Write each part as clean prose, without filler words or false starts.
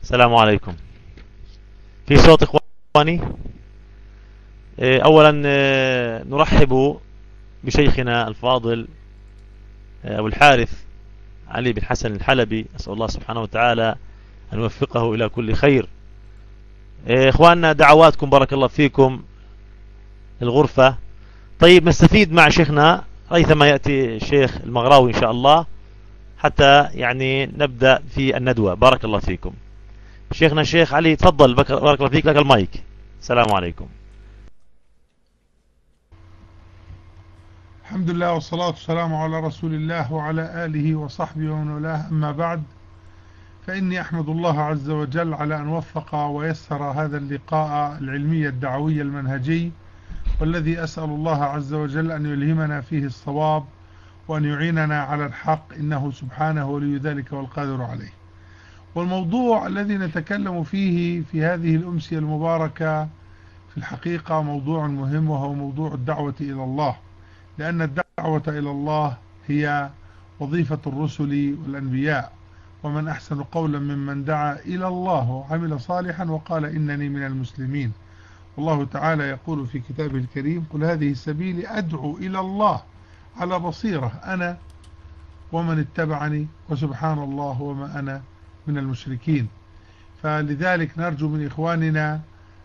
السلام عليكم. في صوت إخواني؟ أولا نرحب بشيخنا الفاضل أبو الحارث علي بن حسن الحلبي. أسأل الله سبحانه وتعالى أن يوفقه إلى كل خير. إخواننا دعواتكم بارك الله فيكم الغرفة. طيب نستفيد مع شيخنا ريثما يأتي الشيخ المغراوي إن شاء الله حتى يعني نبدأ في الندوة. بارك الله فيكم. شيخنا الشيخ علي تفضل، بارك الله فيك، لك المايك. السلام عليكم. الحمد لله والصلاة والسلام على رسول الله وعلى آله وصحبه ومن والاه، أما بعد، فإني أحمد الله عز وجل على أن وفق ويسر هذا اللقاء العلمي الدعوي المنهجي، والذي أسأل الله عز وجل أن يلهمنا فيه الصواب وأن يعيننا على الحق، إنه سبحانه ولي ذلك والقادر عليه. والموضوع الذي نتكلم فيه في هذه الأمسية المباركة في الحقيقة موضوع مهم، وهو موضوع الدعوة إلى الله، لأن الدعوة إلى الله هي وظيفة الرسل والأنبياء، ومن أحسن قولا ممن دعا إلى الله وعمل صالحا وقال إنني من المسلمين. والله تعالى يقول في كتابه الكريم: قل هذه سبيلي أدعو إلى الله على بصيرة أنا ومن اتبعني وسبحان الله وما أنا من المشركين. فلذلك نرجو من إخواننا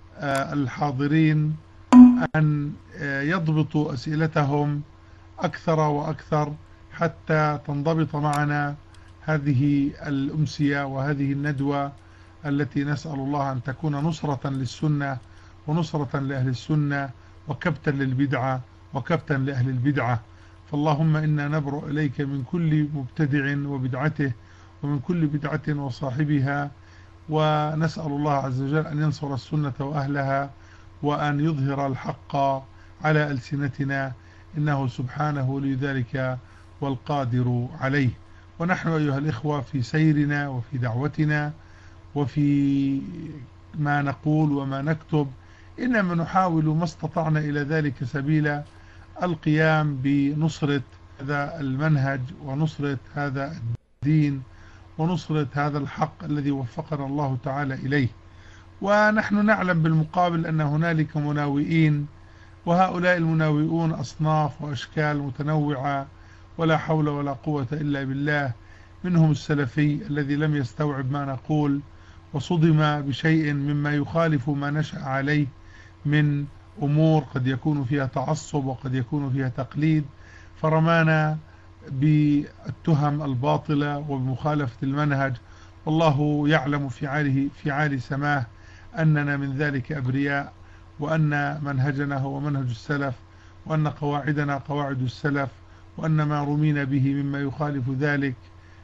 الحاضرين أن يضبطوا أسئلتهم أكثر وأكثر حتى تنضبط معنا هذه الأمسية وهذه الندوة التي نسأل الله أن تكون نصرة للسنة ونصرة لأهل السنة وكبتا للبدعة وكبتا لأهل البدعة. فاللهم إنا نبرأ إليك من كل مبتدع وبدعته ومن كل بدعة وصاحبها، ونسأل الله عز وجل أن ينصر السنة وأهلها وأن يظهر الحق على ألسنتنا، إنه سبحانه لذلك والقادر عليه. ونحن أيها الإخوة في سيرنا وفي دعوتنا وفي ما نقول وما نكتب إنما نحاول ما استطعنا إلى ذلك سبيلا القيام بنصرة هذا المنهج ونصرة هذا الدين ونصرة هذا الحق الذي وفقنا الله تعالى إليه. ونحن نعلم بالمقابل أن هنالك مناوئين، وهؤلاء المناوئون أصناف وأشكال متنوعة ولا حول ولا قوة إلا بالله. منهم السلفي الذي لم يستوعب ما نقول وصدم بشيء مما يخالف ما نشأ عليه من أمور قد يكون فيها تعصب وقد يكون فيها تقليد، فرمانا بالتهم الباطلة وبمخالفة المنهج. والله يعلم في عالي سماه أننا من ذلك أبرياء، وأن منهجنا هو منهج السلف، وأن قواعدنا قواعد السلف، وأن ما رمينا به مما يخالف ذلك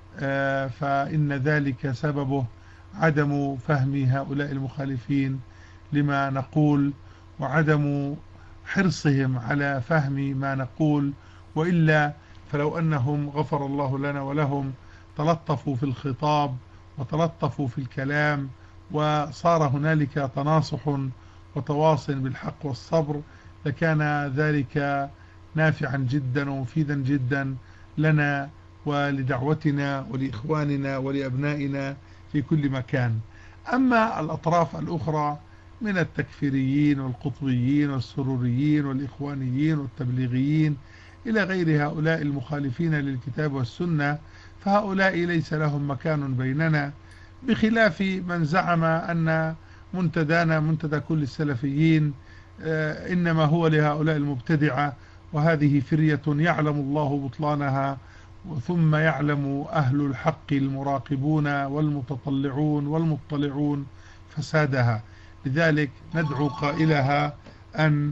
فإن ذلك سببه عدم فهم هؤلاء المخالفين لما نقول وعدم حرصهم على فهم ما نقول، وإلا فلو أنهم غفر الله لنا ولهم تلطفوا في الخطاب وتلطفوا في الكلام وصار هنالك تناصح وتواصل بالحق والصبر، لكان ذلك نافعا جدا ومفيدا جدا لنا ولدعوتنا ولإخواننا ولأبنائنا في كل مكان. أما الأطراف الأخرى من التكفيريين والقطبيين والسروريين والإخوانيين والتبليغيين إلى غير هؤلاء المخالفين للكتاب والسنة، فهؤلاء ليس لهم مكان بيننا، بخلاف من زعم أن منتدانا منتدى كل السلفيين إنما هو لهؤلاء المبتدعة، وهذه فرية يعلم الله بطلانها، ثم يعلم أهل الحق المراقبون والمتطلعون والمطلعون فسادها. لذلك ندعو قائلها أن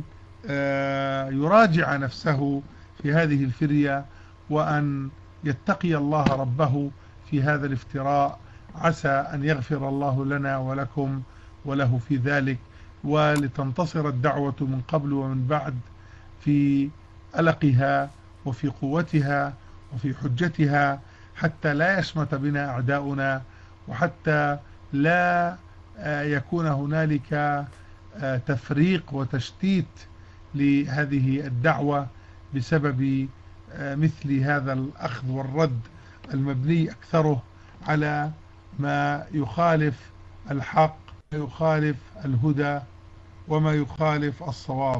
يراجع نفسه في هذه الفرية وأن يتقي الله ربه في هذا الافتراء، عسى أن يغفر الله لنا ولكم وله في ذلك، ولتنتصر الدعوة من قبل ومن بعد في ألقها وفي قوتها وفي حجتها، حتى لا يشمت بنا أعداؤنا، وحتى لا يكون هنالك تفريق وتشتيت لهذه الدعوة بسبب مثل هذا الأخذ والرد المبني أكثره على ما يخالف الحق ويخالف الهدى وما يخالف الصواب.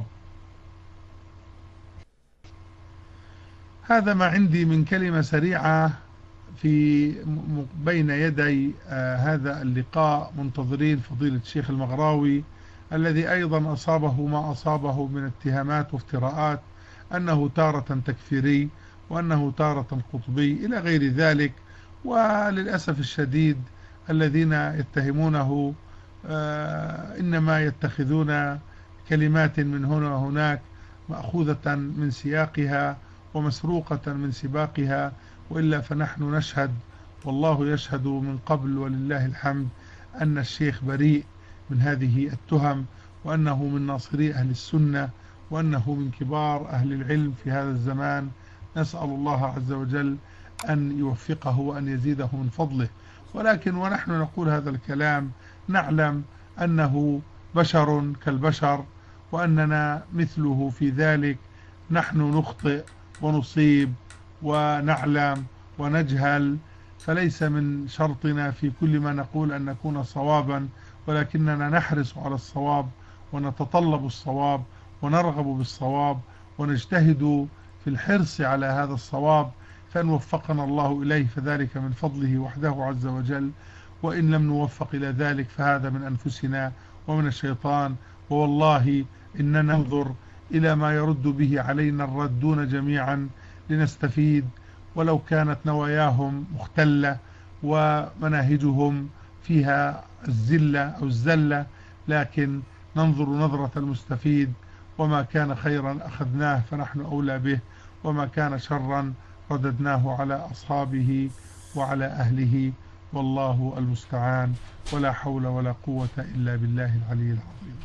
هذا ما عندي من كلمة سريعة في بين يدي هذا اللقاء، منتظرين فضيلة الشيخ المغراوي الذي أيضا أصابه ما أصابه من اتهامات وافتراءات، أنه تارة تكفيري وأنه تارة قطبي إلى غير ذلك. وللأسف الشديد الذين يتهمونه إنما يتخذون كلمات من هنا وهناك مأخوذة من سياقها ومسروقة من سباقها، وإلا فنحن نشهد والله يشهد من قبل ولله الحمد أن الشيخ بريء من هذه التهم، وأنه من ناصري أهل السنة، وأنه من كبار أهل العلم في هذا الزمان. نسأل الله عز وجل أن يوفقه وأن يزيده من فضله. ولكن ونحن نقول هذا الكلام نعلم أنه بشر كالبشر، وأننا مثله في ذلك، نحن نخطئ ونصيب ونعلم ونجهل، فليس من شرطنا في كل ما نقول أن نكون صوابا، ولكننا نحرص على الصواب ونتطلب الصواب ونرغب بالصواب ونجتهد في الحرص على هذا الصواب، فإن وفقنا الله إليه فذلك من فضله وحده عز وجل، وإن لم نوفق إلى ذلك فهذا من أنفسنا ومن الشيطان. ووالله إننا ننظر إلى ما يرد به علينا الردون جميعا لنستفيد، ولو كانت نواياهم مختلة ومناهجهم فيها الزلة أو الزلة، لكن ننظر نظرة المستفيد، وما كان خيرا أخذناه فنحن أولى به، وما كان شرا رددناه على أصحابه وعلى أهله، والله المستعان، ولا حول ولا قوة إلا بالله العلي العظيم.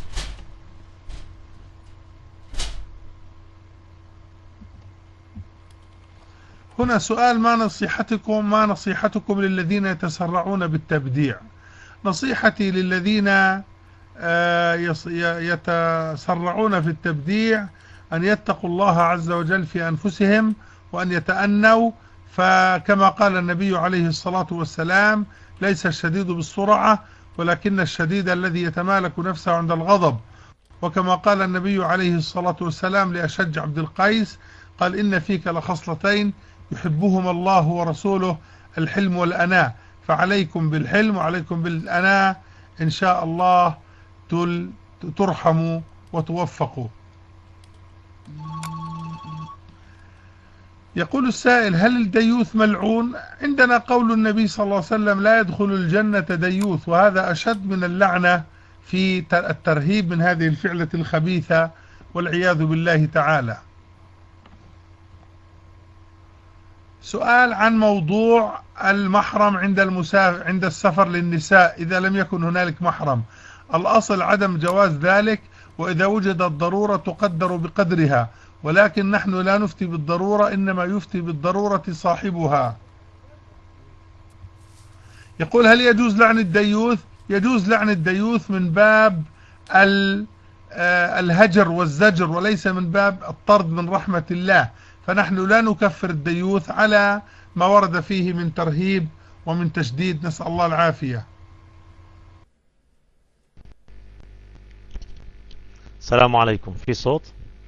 هنا سؤال: ما نصيحتكم للذين يتسرعون بالتبديع؟ نصيحتي للذين يتسرعون في التبديع أن يتقوا الله عز وجل في أنفسهم وأن يتأنوا، فكما قال النبي عليه الصلاة والسلام: ليس الشديد بالسرعة ولكن الشديد الذي يتمالك نفسه عند الغضب. وكما قال النبي عليه الصلاة والسلام لأشج عبد القيس قال: إن فيك لخصلتين يحبهما الله ورسوله، الحلم والأناة، فعليكم بالحلم وعليكم بالأناة، إن شاء الله ترحموا وتوفقوا. يقول السائل: هل الديوث ملعون؟ عندنا قول النبي صلى الله عليه وسلم: لا يدخل الجنة ديوث، وهذا أشد من اللعنة في الترهيب من هذه الفعلة الخبيثة والعياذ بالله تعالى. سؤال عن موضوع المحرم عند السفر للنساء إذا لم يكن هنالك محرم. الأصل عدم جواز ذلك، وإذا وجدت ضرورة تقدر بقدرها، ولكن نحن لا نفتي بالضرورة، إنما يفتي بالضرورة صاحبها. يقول: هل يجوز لعن الديوث؟ يجوز لعن الديوث من باب الهجر والزجر، وليس من باب الطرد من رحمة الله، فنحن لا نكفر الديوث على ما ورد فيه من ترهيب ومن تشديد، نسأل الله العافية. السلام عليكم، في صوت؟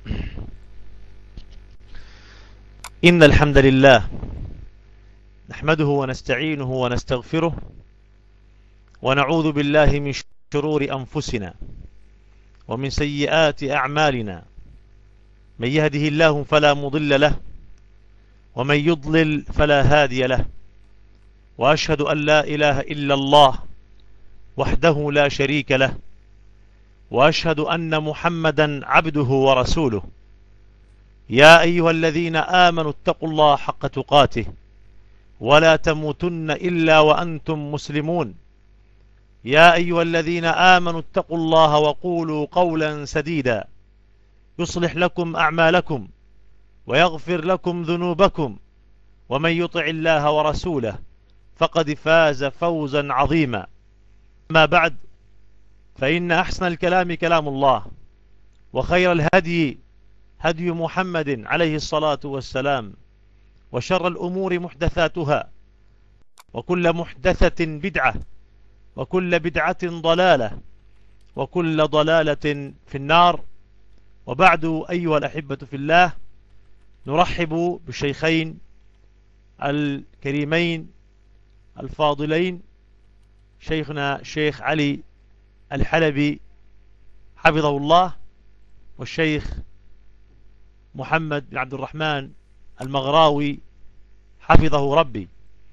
إن الحمد لله نحمده ونستعينه ونستغفره، ونعوذ بالله من شرور أنفسنا ومن سيئات أعمالنا، من يهده الله فلا مضل له ومن يضلل فلا هادي له، وأشهد أن لا إله إلا الله وحده لا شريك له، وأشهد أن محمدا عبده ورسوله. يا أيها الذين آمنوا اتقوا الله حق تقاته ولا تموتن إلا وأنتم مسلمون. يا أيها الذين آمنوا اتقوا الله وقولوا قولا سديدا يصلح لكم أعمالكم ويغفر لكم ذنوبكم، ومن يطع الله ورسوله فقد فاز فوزا عظيما. ما بعد، فإن أحسن الكلام كلام الله، وخير الهدي هدي محمد عليه الصلاة والسلام، وشر الأمور محدثاتها، وكل محدثة بدعة، وكل بدعة ضلالة، وكل ضلالة في النار. وبعد، أيها الأحبة في الله، نرحب بالشيخين الكريمين الفاضلين، شيخنا الشيخ علي الحلبي حفظه الله، والشيخ محمد بن عبد الرحمن المغراوي حفظه ربي.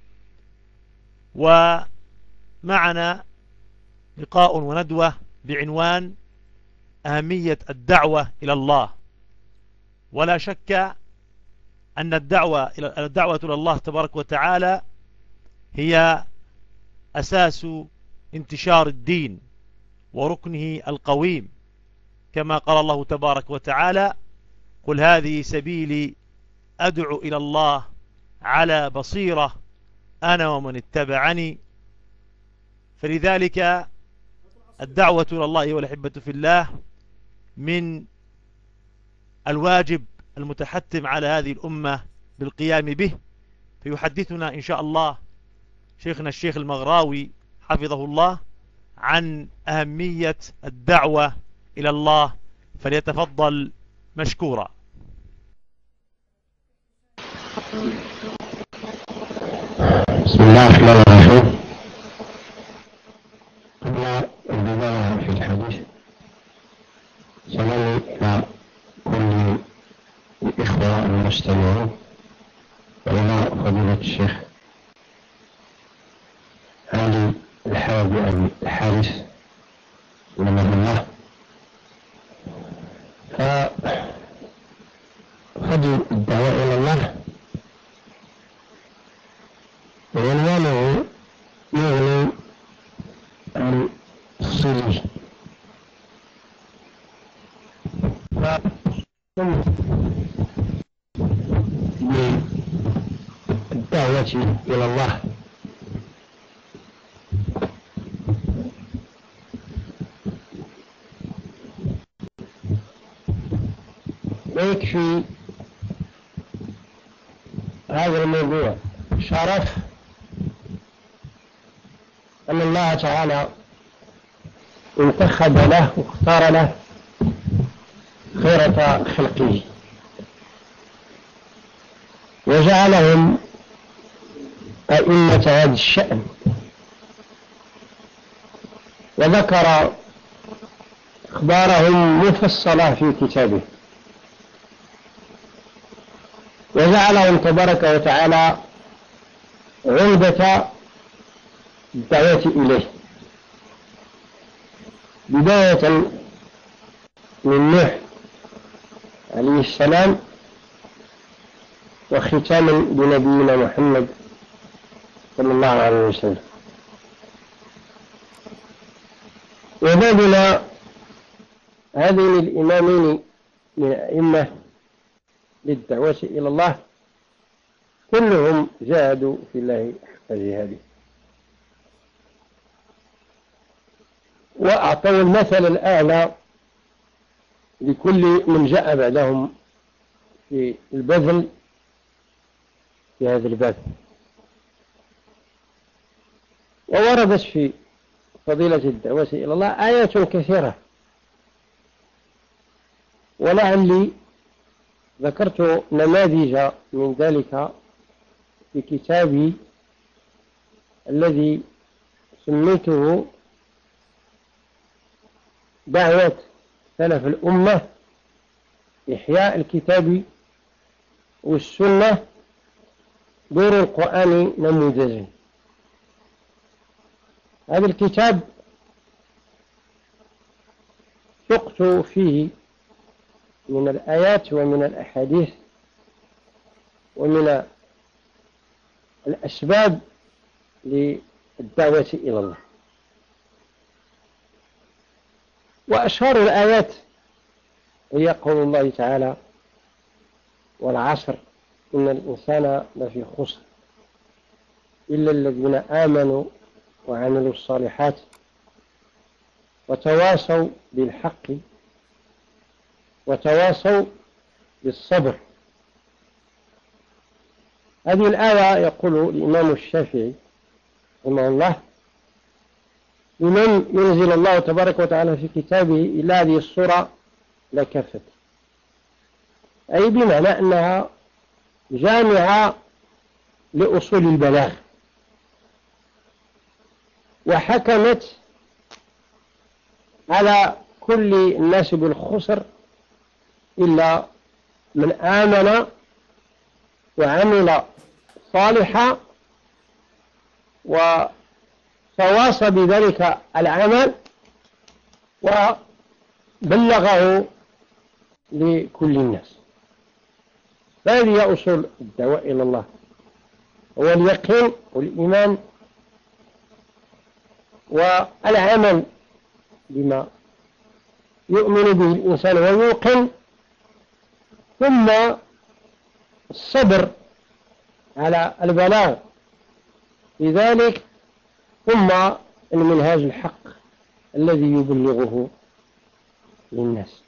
ومعنا لقاء وندوة بعنوان أهمية الدعوة إلى الله. ولا شك أن الدعوة إلى الله تبارك وتعالى هي أساس انتشار الدين وركنه القويم، كما قال الله تبارك وتعالى: قل هذه سبيلي أدعو إلى الله على بصيرة أنا ومن اتبعني. فلذلك الدعوة إلى الله والأحبة في الله من الواجب المتحتم على هذه الأمة بالقيام به. فيحدثنا إن شاء الله شيخنا الشيخ المغراوي حفظه الله عن أهمية الدعوة إلى الله، فليتفضل مشكورا. بسم الله الرحمن الرحيم. قبل البداية في الحديث، سلام إلى كل الإخوة المستمعين وإلى فضيلة الشيخ علي الحلبي الحارث رحمه الله. ففضل الدعوة إلى الله عنوانه يغني عن تفصيله، بالدعوة إلى الله ويكفي هذا الموضوع شرف أن الله تعالى انتخب له واختار له خيرة خلقه وجعلهم أئمة هذا الشأن، وذكر أخبارهم مفصلة في كتابه، وجعلهم تبارك وتعالى عمدة الدعوة إليه، بداية من نوح عليه السلام وختاما بنبينا محمد صلى الله عليه وسلم. وبابنا هذين الإمامين من أئمة للدعوة إلى الله كلهم جاهدوا في الله حق جهاده، وأعطوا المثل الأعلى لكل من جاء بعدهم في البذل في هذا الباب. ووردت في فضيلة الدعوة إلى الله آيات كثيرة، ولعلي ذكرت نماذج من ذلك في كتابي الذي سميته دعوة سلف الأمة إحياء الكتاب والسنة دور القرآن نموذجا. هذا الكتاب سقت فيه من الآيات ومن الأحاديث ومن الأسباب للدعوة إلى الله. وأشهر الآيات هي قول الله تعالى: والعصر إن الإنسان لفي خسر إلا الذين آمنوا وعملوا الصالحات وتواصوا بالحق وتواصوا بالصبر. هذه الآية يقول الإمام الشافعي رحمه الله: بمن ينزل الله تبارك وتعالى في كتابه إلى هذه الصورة لكفت، أي بمعنى أنها جامعة لأصول البلاغ، وحكمت على كل الناس بالخسر إلا من آمن وعمل صالحا وتواصى بذلك العمل وبلغه لكل الناس. فهذه أصول الدعوة إلى الله، هو اليقين والإيمان والعمل بما يؤمن به الإنسان ويوقن، ثم الصبر على البلاغ لذلك، ثم المنهاج الحق الذي يبلغه للناس.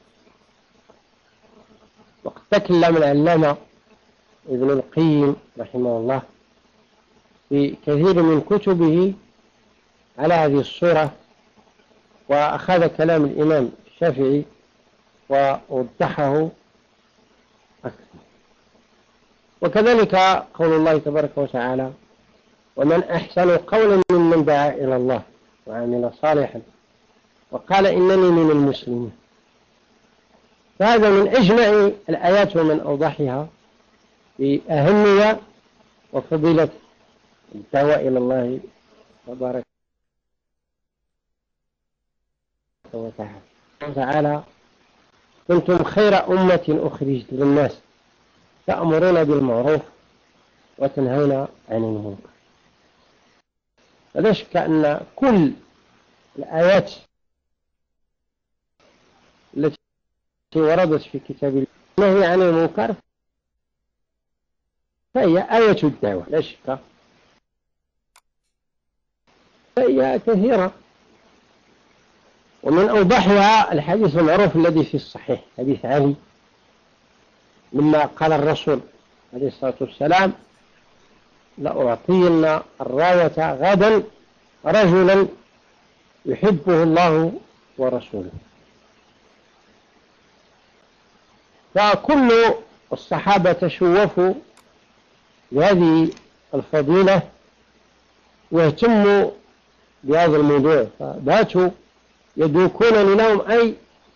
وقد تكلم العلامة ابن القيم رحمه الله في كثير من كتبه على هذه الصورة، وأخذ كلام الإمام الشافعي ووضحه أكثر. وكذلك قول الله تبارك وتعالى: ومن أحسن قولا ممن دعا إلى الله وعمل صالحا وقال إنني من المسلمين. فهذا من أجمع الآيات ومن أوضحها بأهمية وفضيلة الدعوة إلى الله تبارك وتعالى: كنتم خير أمة أخرجت للناس تأمرون بالمعروف وتنهون عن المنكر. فلا شك أن كل الآيات التي وردت في كتاب النهي عن المنكر فهي آية الدعوة لا شك، فهي كثيرة. ومن أوضحها الحديث المعروف الذي في الصحيح، حديث علي، مما قال الرسول عليه الصلاة والسلام: لأعطين الراية غدا رجلا يحبه الله ورسوله. فكل الصحابة تشوفوا بهذه الفضيلة واهتموا بهذا الموضوع، فباتوا يدوكون لهم، أي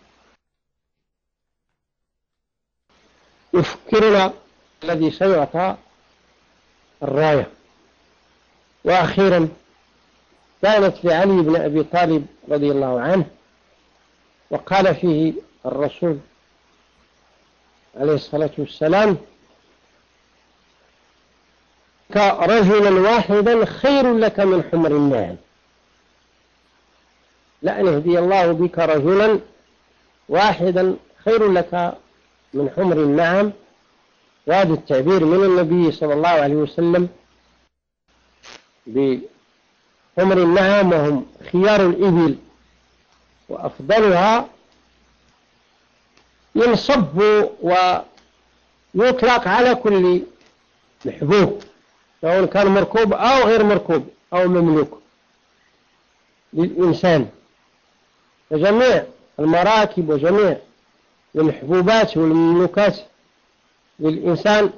يفكرون الذي سيعطى الراية. وأخيرا كانت لعلي بن أبي طالب رضي الله عنه، وقال فيه الرسول عليه الصلاة والسلام: كرجلا واحدا خير لك من حمر النعم. لأن يهدي الله بك رجلا واحدا خير لك من حمر النعم. وهذا التعبير من النبي صلى الله عليه وسلم بحمر النعم، وهم خيار الإبل وأفضلها، ينصب ويطلق على كل محبوب، سواء كان مركوب أو غير مركوب أو مملوك للإنسان. فجميع المراكب وجميع المحبوبات والمملوكات للإنسان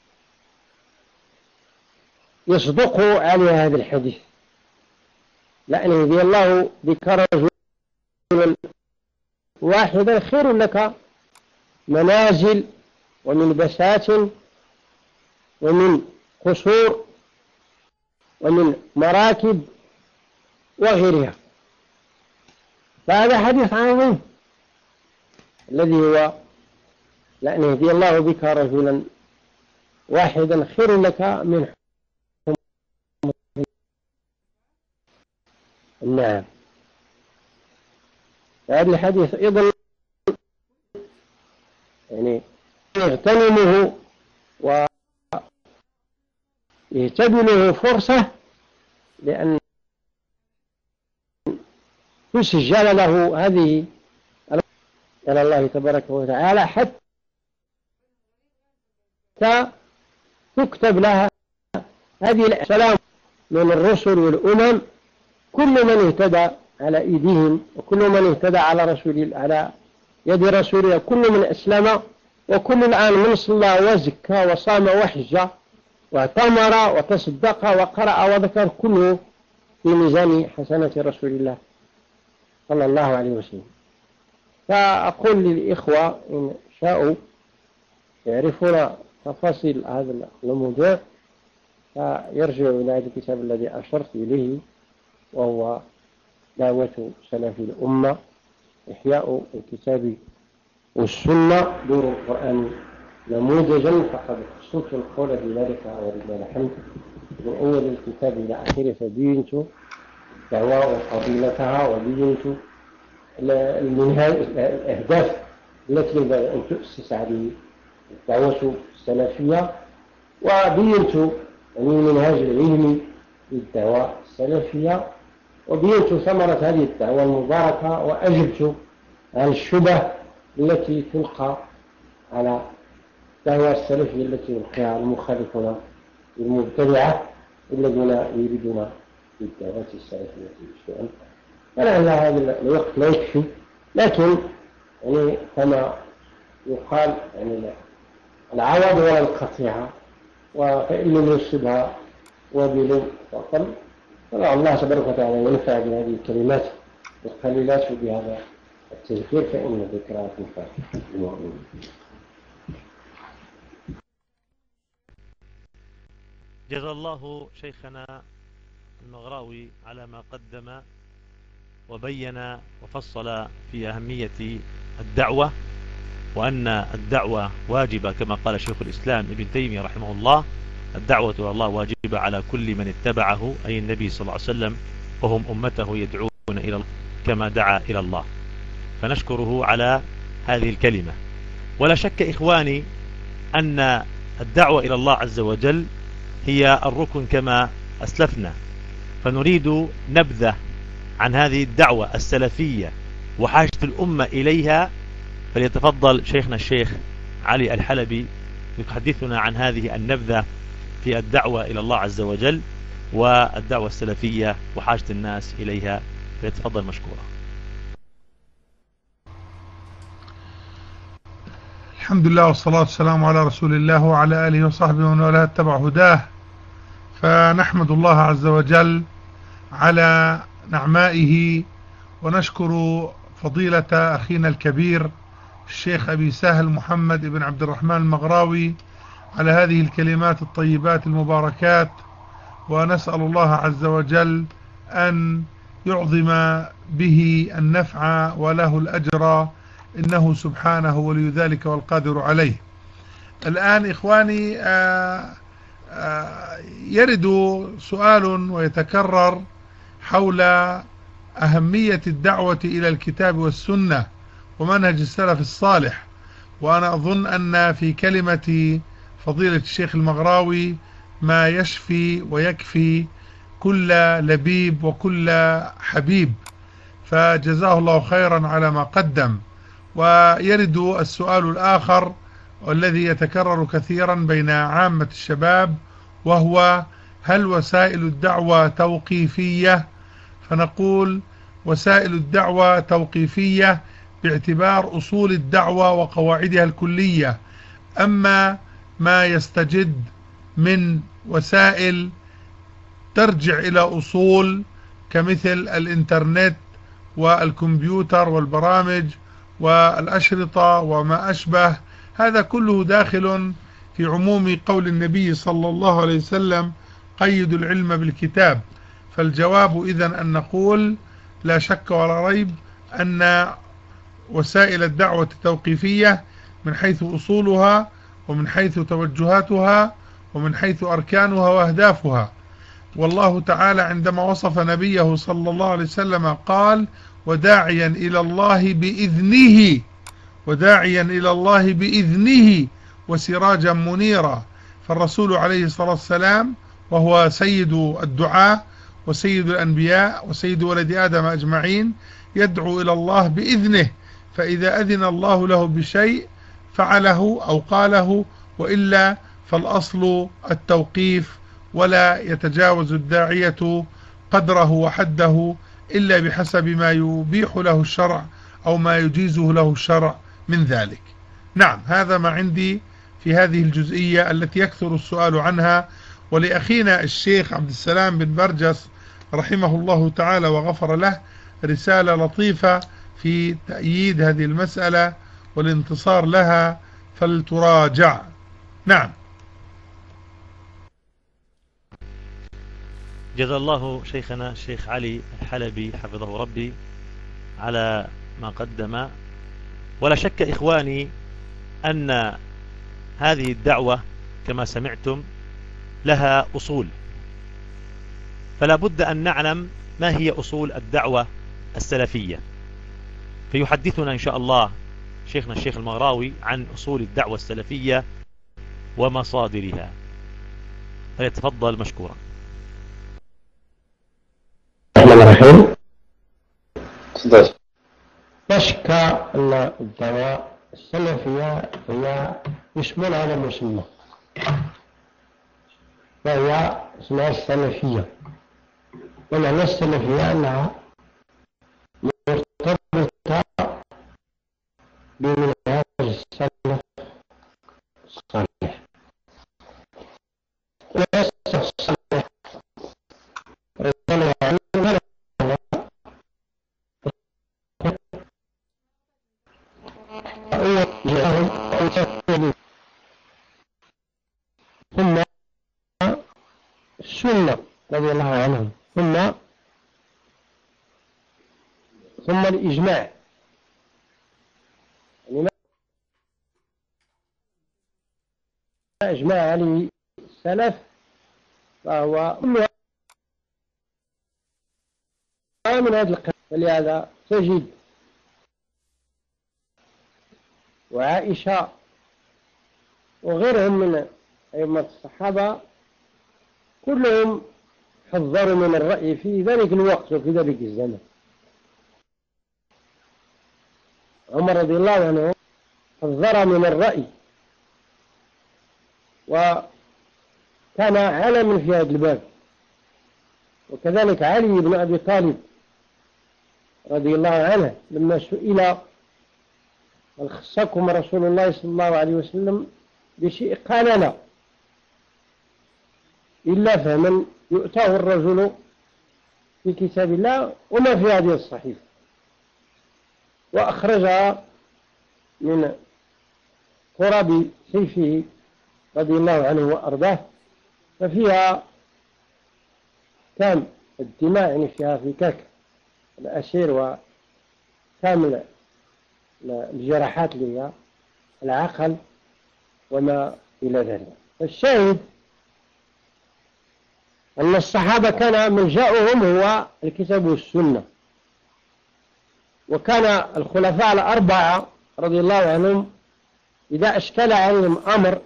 يصدق عليها هذا الحديث: لأن يهدي الله بك رجلا واحدا خير لك منازل ومن بسات ومن قصور ومن مراكب وغيرها. فهذا حديث عظيم الذي هو: لأن يهدي الله بك رجلا واحدا خير لك من النعم. هذا الحديث أيضا يعني يغتنمه ويهتدي فرصة، لأن تسجل له هذه إلى الله تبارك وتعالى حتى تكتب لها هذه السلام من الرسل والأمم، كل من اهتدى على أيديهم، وكل من اهتدى على يد رسول الله، كل من أسلم، وكل الآن من صلى وزكى وصام وحج واعتمر وتصدق وقرأ وذكر، كله في ميزان حسنة رسول الله صلى الله عليه وسلم. فأقول للإخوة إن شاءوا يعرفون تفاصيل هذا الموضوع فيرجعوا إلى هذا الكتاب الذي أشرت إليه، وهو دعوة سلف الأمة، إحياء الكتاب والسنة، دور القرآن نموذجا، فقد حصلت القول في ذلك ولله الحمد من أول الكتاب إلى آخره، فبينت دعوة وفضيلتها، وبينت الأهداف التي ينبغي أن تؤسس عليه الدعوة السلفية، وبينت المنهاج العلمي للدعوة السلفية، وبينت ثمرة هذه الدعوة المباركة، وأجبت عن الشبه التي تلقى على الدعوة السلفية التي يلقيها المخالفون المبتدعة الذين يريدون بالدعوة السلفية شيئا. فلعل هذا الوقت لا يكفي، لكن يعني كما يقال يعني العوض ولا القطيعة، فإن لم يصبها وبل فقل. فلعل الله تبارك وتعالى ينفع بهذه الكلمات القليلات وبهذا التذكير، فإن الذكرى تنفع المؤمنين. جزا الله شيخنا المغراوي على ما قدم وبين وفصل في أهمية الدعوة، وأن الدعوة واجبة كما قال شيخ الإسلام ابن تيمية رحمه الله: الدعوة إلى الله واجبة على كل من اتبعه، أي النبي صلى الله عليه وسلم، وهم أمته يدعون إلى الله كما دعا إلى الله. فنشكره على هذه الكلمة. ولا شك إخواني أن الدعوة إلى الله عز وجل هي الركن كما أسلفنا، فنريد نبذة عن هذه الدعوة السلفية وحاجة الأمة إليها. فليتفضل شيخنا الشيخ علي الحلبي يحدثنا عن هذه النبذة في الدعوة إلى الله عز وجل والدعوة السلفية وحاجة الناس إليها. فليتفضل مشكورا. الحمد لله والصلاة والسلام على رسول الله وعلى آله وصحبه ومن والاه اتبع هداه. فنحمد الله عز وجل على نعمائه، ونشكر فضيلة أخينا الكبير الشيخ أبي سهل محمد بن عبد الرحمن المغراوي على هذه الكلمات الطيبات المباركات، ونسأل الله عز وجل أن يعظم به النفع وله الأجر، إنه سبحانه ولي ذلك والقادر عليه. الآن إخواني يرد سؤال ويتكرر حول أهمية الدعوة إلى الكتاب والسنة ومنهج السلف الصالح. وأنا أظن أن في كلمة فضيلة الشيخ المغراوي ما يشفي ويكفي كل لبيب وكل حبيب، فجزاه الله خيرا على ما قدم. ويرد السؤال الآخر والذي يتكرر كثيرا بين عامة الشباب، وهو: هل وسائل الدعوة توقيفية؟ فنقول: وسائل الدعوة توقيفية باعتبار أصول الدعوة وقواعدها الكلية. أما ما يستجد من وسائل ترجع إلى أصول كمثل الإنترنت والكمبيوتر والبرامج والأشرطة وما أشبه، هذا كله داخل في عموم قول النبي صلى الله عليه وسلم: قيدوا العلم بالكتاب. فالجواب إذن أن نقول لا شك ولا ريب أن وسائل الدعوة التوقيفية من حيث أصولها ومن حيث توجهاتها ومن حيث أركانها وأهدافها. والله تعالى عندما وصف نبيه صلى الله عليه وسلم قال: وداعيا إلى الله بإذنه، وداعيا إلى الله بإذنه وسراجا منيرا. فالرسول عليه الصلاة والسلام وهو سيد الدعاء وسيد الأنبياء وسيد ولد آدم أجمعين يدعو إلى الله بإذنه، فإذا أذن الله له بشيء فعله أو قاله، وإلا فالأصل التوقيف، ولا يتجاوز الداعية قدره وحده إلا بحسب ما يبيح له الشرع أو ما يجيزه له الشرع من ذلك. نعم، هذا ما عندي في هذه الجزئية التي يكثر السؤال عنها. ولأخينا الشيخ عبد السلام بن برجس رحمه الله تعالى وغفر له رسالة لطيفة في تأييد هذه المسألة والانتصار لها، فلتراجع. نعم. جزا الله شيخنا الشيخ علي الحلبي حفظه ربي على ما قدم. ولا شك إخواني أن هذه الدعوة كما سمعتم لها أصول، فلا بد أن نعلم ما هي أصول الدعوة السلفية. فيحدثنا إن شاء الله شيخنا الشيخ المغراوي عن أصول الدعوة السلفية ومصادرها، فليتفضل مشكورا. الرحمن الرحيم. لا شك أن الدعوة السلفية هي اسم على مسمى، وهي اسمها السلفية، ومعنى السلفية أنها مرتبطة بمنهج السلف الصالح. والسلف الصالح رضي الله عنهم ثم السنة رضي الله عنهم ثم الإجماع. يعني ما أجمع عليه السلف فهو كلها من هذا القرن. ولهذا تجد وعائشة وغيرهم من أئمة الصحابة كلهم حذروا من الرأي في ذلك الوقت وفي ذلك الزمن. عمر رضي الله عنه حذر من الرأي وكان علما في هذا الباب، وكذلك علي بن أبي طالب رضي الله عنه لما سئل هل خصكم رسول الله صلى الله عليه وسلم بشيء قال لا، إلا فمن يؤتاه الرجل في كتاب الله وما في هذه الصحيفة، وأخرجها من قرب سيفه رضي الله عنه وأرضاه، ففيها كام الدماء، يعني فيها فكاك الأسير وكامل الجراحات اللي العقل وما إلى ذلك. الشاهد أن الصحابة كان ملجأهم هو الكتاب والسنة، وكان الخلفاء الأربعة رضي الله عنهم إذا أشكل عليهم أمر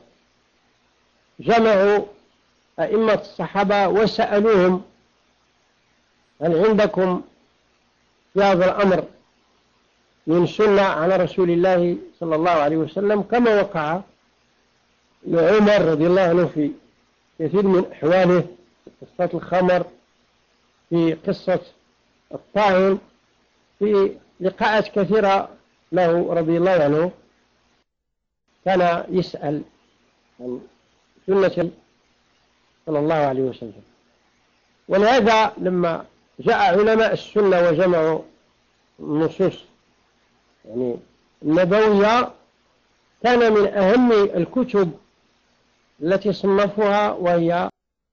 جمعوا أئمة الصحابة وسألوهم هل عندكم في هذا الأمر من سنة على رسول الله صلى الله عليه وسلم، كما وقع لعمر رضي الله عنه في كثير من أحواله، في قصة الخمر، في قصة الطاعن، في لقاءات كثيرة له رضي الله عنه كان يسأل عن سنة صلى الله عليه وسلم. ولهذا لما جاء علماء السنة وجمعوا النصوص يعني النبوية، كان من أهم الكتب التي صنفوها وهي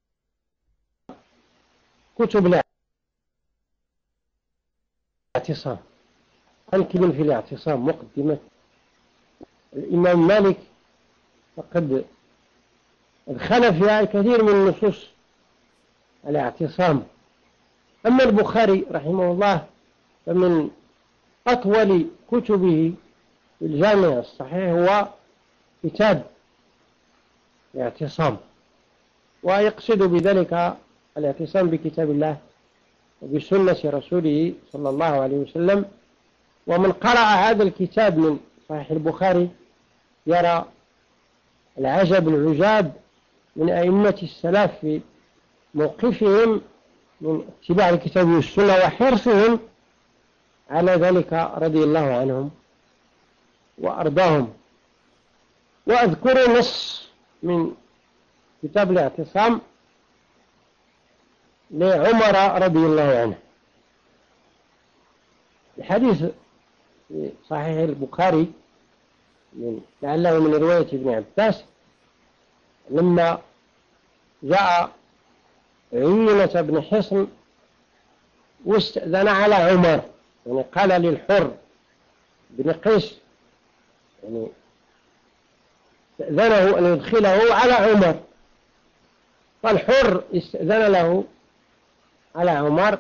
كتب الاعتصام. الكلمة في الاعتصام مقدمة الإمام مالك فقد أدخل فيها الكثير من نصوص الاعتصام. أما البخاري رحمه الله فمن أطول كتبه في الجامع الصحيح هو كتاب الاعتصام، ويقصد بذلك الاعتصام بكتاب الله وبسنة رسوله صلى الله عليه وسلم. ومن قرأ هذا الكتاب من صحيح البخاري يرى العجب العجاب من أئمة السلف في موقفهم من اتباع الكتاب والسنة وحرصهم على ذلك رضي الله عنهم وأرضاهم. وأذكر نص من كتاب الاعتصام لعمر رضي الله عنه، الحديث في صحيح البخاري لعله من رواية ابن عباس، لما جاء عيينة بن حصن واستأذن على عمر، يعني قال للحر بن قيس، يعني استأذنه أن يدخله على عمر، فالحر استأذن له على عمر،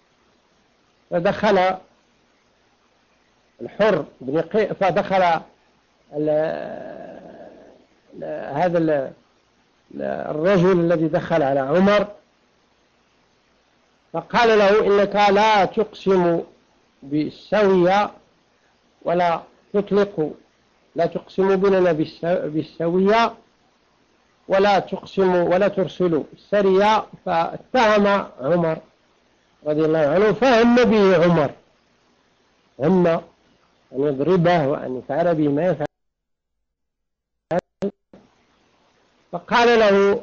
فدخل الحر بن قيس، فدخل هذا الرجل الذي دخل على عمر، فقال له إنك لا تقسم بالسوية ولا تطلق، لا تقسم بيننا بالسوية ولا تقسم ولا ترسل السرية. فاتهم عمر رضي الله عنه، فهم به عمر، هم أن يضربه وأن يفعل به ما يفعل. فقال له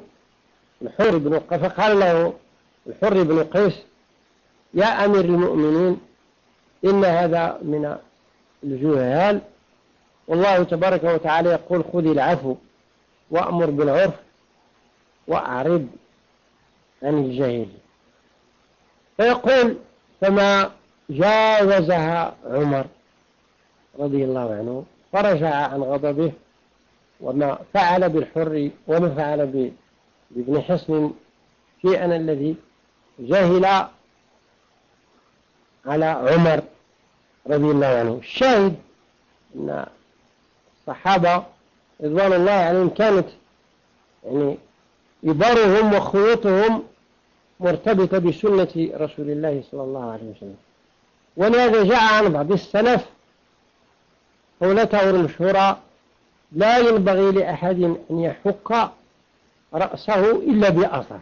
الحر بن قيس يا أمير المؤمنين إن هذا من الجهال، والله تبارك وتعالى يقول خذ العفو وأمر بالعرف وأعرض عن الجاهل. فيقول فما جاوزها عمر رضي الله عنه، فرجع عن غضبه، وما فعل بالحر وما فعل بابن حصن شيئا الذي جاهل على عمر رضي الله عنه. الشاهد أن الصحابة رضوان الله عليهم كانت يعني إبارهم وخيوطهم مرتبطة بسنة رسول الله صلى الله عليه وسلم. ولهذا جاء عن بعض السلف قولته المشهورة لا ينبغي لأحد أن يحك رأسه إلا بأثر،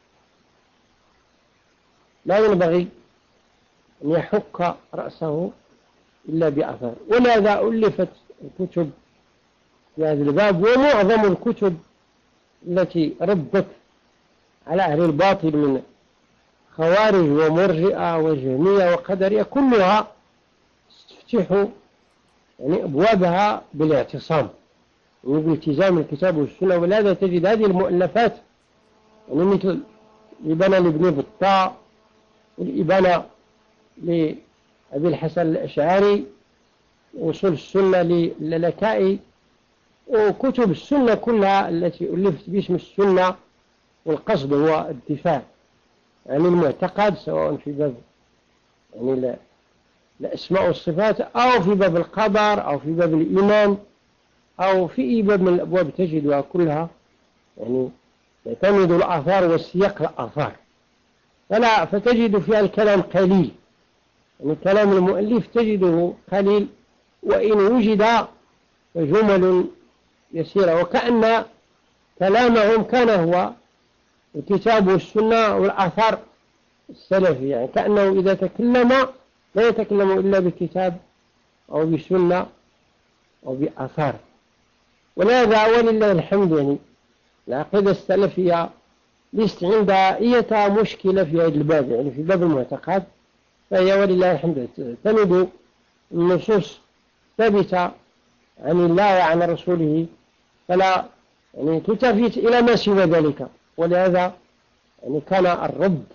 لا ينبغي أن يحك رأسه إلا بأثر. ولهذا ألفت الكتب في هذا الباب، ومعظم الكتب التي ردت على أهل الباطل من خوارج ومرجئة وجهمية وقدرية كلها تفتح يعني أبوابها بالاعتصام، يعني بالالتزام الكتاب والسنة. ولهذا تجد هذه المؤلفات يعني مثل الإبانة لابن بطاء، والإبانة لأبي الحسن الأشعري، وصول السنة لللكائي، وكتب السنة كلها التي ألفت باسم السنة، والقصد هو الدفاع عن المعتقد، سواء في باب يعني الأسماء والصفات، أو في باب القدر، أو في باب الإيمان، أو في أي باب من الأبواب تجدها كلها يعني تعتمد الآثار والسياق الآثار، فتجد فيها الكلام قليل، يعني كلام المؤلف تجده قليل، وإن وجد جمل يسيرة، وكأن كلامهم كان هو الكتاب والسنة والآثار السلفي، يعني كأنه إذا تكلم لا يتكلم إلا بالكتاب أو بسنة أو بآثار. ولهذا ولله الحمد يعني العقيدة السلفية ليست عندها أي مشكلة في هذا الباب، يعني في باب المعتقد فهي ولله الحمد تعتمد النصوص ثابتة عن الله وعن رسوله، فلا يعني تلتفت إلى ما سوى ذلك. ولهذا يعني كان الرد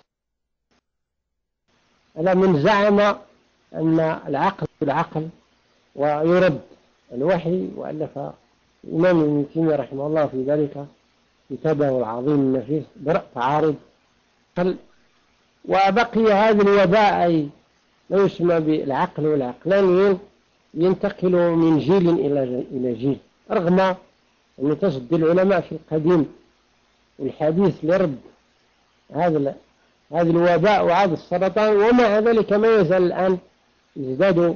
على من زعم أن العقل بالعقل ويرد الوحي، وألف الإمام ابن تيمية رحمه الله في ذلك كتابه العظيم النفيس درء تعارض. وبقي هذا الوباء أي ما يسمى بالعقل والعقلانيين ينتقل من جيل إلى جيل، رغم أن تصد العلماء في القديم والحديث لرد هذا الوباء وهذا السرطان، ومع ذلك ما يزال الآن يزداد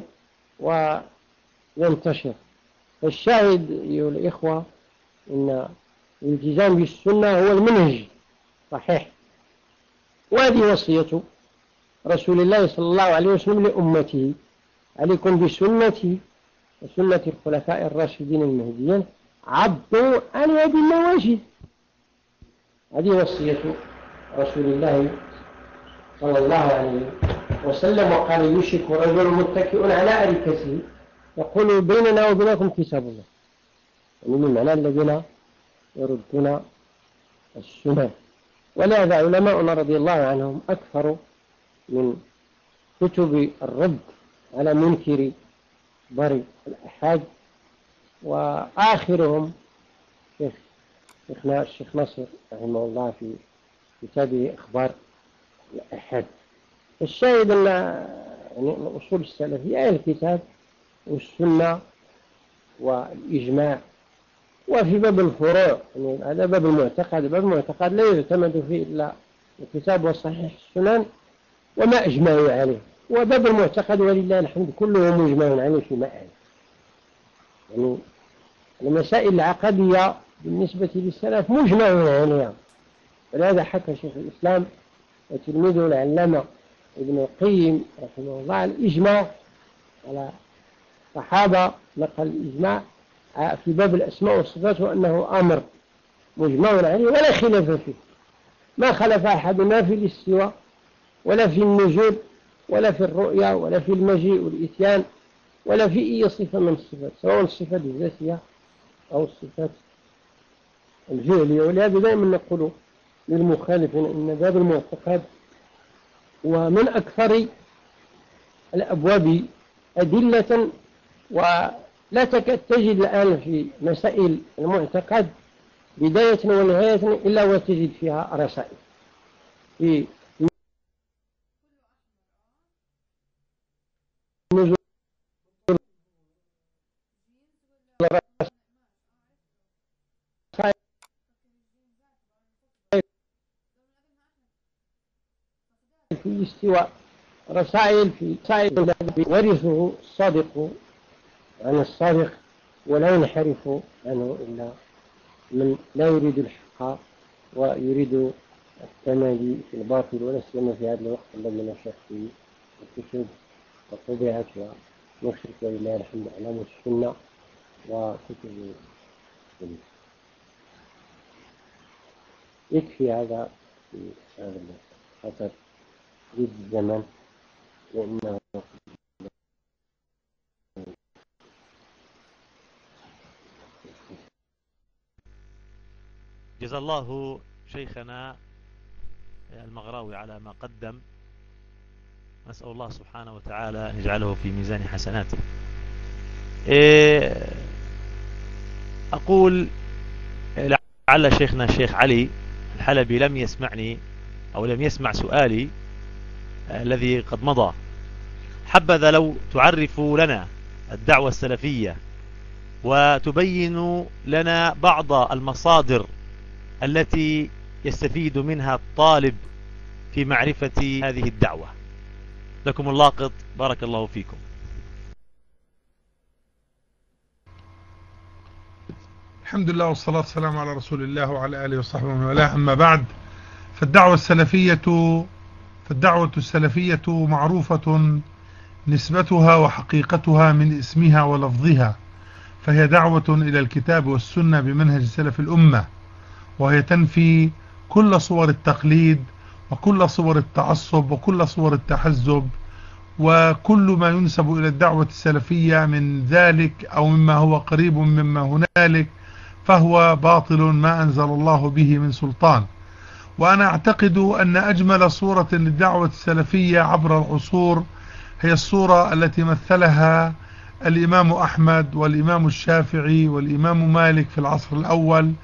وينتشر. فالشاهد أيها الإخوة أن الالتزام بالسنة هو المنهج صحيح، وهذه وصية رسول الله صلى الله عليه وسلم لأمته: عليكم بسنتي وسنة الخلفاء الراشدين المهديين، عضوا عليها بالنواجذ. هذه وصية رسول الله صلى الله عليه وسلم. وقال: يوشك رجل متكئ على أريكته يقول: بيننا وبينكم كتاب الله، يعني من معنى الذين يردون السنن. ولهذا علماؤنا رضي الله عنهم أكثر من كتب الرد على منكر ضرب الأحاد، وآخرهم شيخنا الشيخ نصر رحمه الله في كتابه أخبار الأحاد. الشاهد أن يعني الأصول السلفية الكتاب والسنة والإجماع. وفي باب الفروع، يعني هذا باب المعتقد، باب المعتقد لا يعتمد فيه إلا الكتاب والصحيح السنن وما أجمعوا عليه. وباب المعتقد ولله الحمد كله مجمع عليه فيما أعلم. يعني المسائل العقدية بالنسبة للسلف مجمع عليها. ولهذا حكى شيخ الإسلام وتلميذه العلامة ابن القيم رحمه الله الإجماع على صحابة، نقل الإجماع في باب الأسماء والصفات وأنه أمر مجمع عليه ولا خلاف فيه. ما خلف أحدنا في الاستواء ولا في النزول ولا في الرؤيا ولا في المجيء والإتيان ولا في أي صفة من الصفات، سواء الصفات الذاتية أو الصفات الفعلية. ولهذا دائما نقول للمخالفين إن باب المعتقد ومن أكثر الأبواب أدلة، ولا تكاد تجد الآن في مسائل المعتقد بداية ونهاية إلا وتجد فيها رسائل في نزول في الاستواء، رسائل في سائل ورثه الصادق عن الصادق، ولا ينحرف عنه إلا من لا يريد الحق ويريد التمادي في الباطل. ولا سيما في هذا الوقت الذي نشر فيه الكتب وطبعت ونشرت ولله الحمد أعلام السنة وكتب السنة. يكفي هذا في هذا الخطر ضد الزمن، لأنه جزا الله شيخنا المغراوي على ما قدم. نسأل الله سبحانه وتعالى أن يجعله في ميزان حسناته. أقول لعل شيخنا الشيخ علي الحلبي لم يسمعني أو لم يسمع سؤالي الذي قد مضى. حبذا لو تعرفوا لنا الدعوة السلفية وتبين لنا بعض المصادر التي يستفيد منها الطالب في معرفة هذه الدعوة. لكم اللاقط، بارك الله فيكم. الحمد لله والصلاة والسلام على رسول الله وعلى آله وصحبه ومن والاه. أما بعد، فالدعوة السلفية معروفة نسبتها وحقيقتها من اسمها ولفظها، فهي دعوة إلى الكتاب والسنة بمنهج سلف الأمة، وهي تنفي كل صور التقليد وكل صور التعصب وكل صور التحزب، وكل ما ينسب إلى الدعوة السلفية من ذلك أو مما هو قريب مما هنالك فهو باطل ما أنزل الله به من سلطان. وأنا أعتقد أن أجمل صورة للدعوة السلفية عبر العصور هي الصورة التي مثلها الإمام أحمد والإمام الشافعي والإمام مالك في العصر الأول،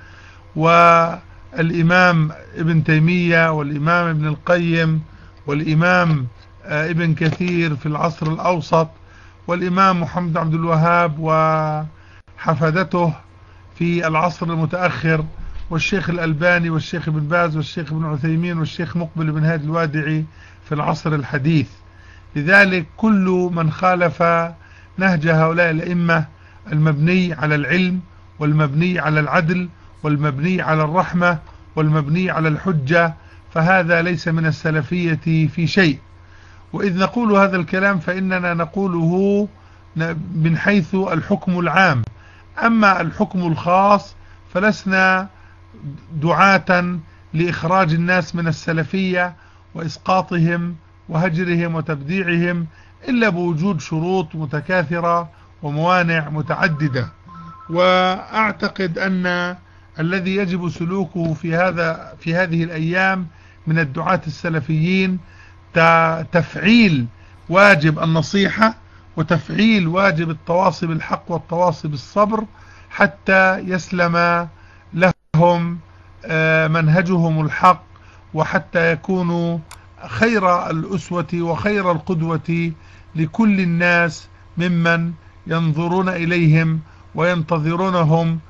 والإمام ابن تيمية والإمام ابن القيم والإمام ابن كثير في العصر الأوسط، والإمام محمد عبد الوهاب وحفدته في العصر المتأخر، والشيخ الألباني والشيخ ابن باز والشيخ ابن عثيمين والشيخ مقبل بن هادي الوادعي في العصر الحديث. لذلك كل من خالف نهج هؤلاء الأئمة المبني على العلم والمبني على العدل والمبني على الرحمة والمبني على الحجة فهذا ليس من السلفية في شيء. وإذ نقول هذا الكلام فإننا نقوله من حيث الحكم العام، أما الحكم الخاص فلسنا دعاة لإخراج الناس من السلفية وإسقاطهم وهجرهم وتبديعهم إلا بوجود شروط متكاثرة وموانع متعددة. وأعتقد أن الذي يجب سلوكه في هذه الأيام من الدعاة السلفيين تفعيل واجب النصيحة وتفعيل واجب التواصي بالحق والتواصي بالصبر حتى يسلم لهم منهجهم الحق، وحتى يكونوا خير الأسوة وخير القدوة لكل الناس ممن ينظرون إليهم وينتظرونهم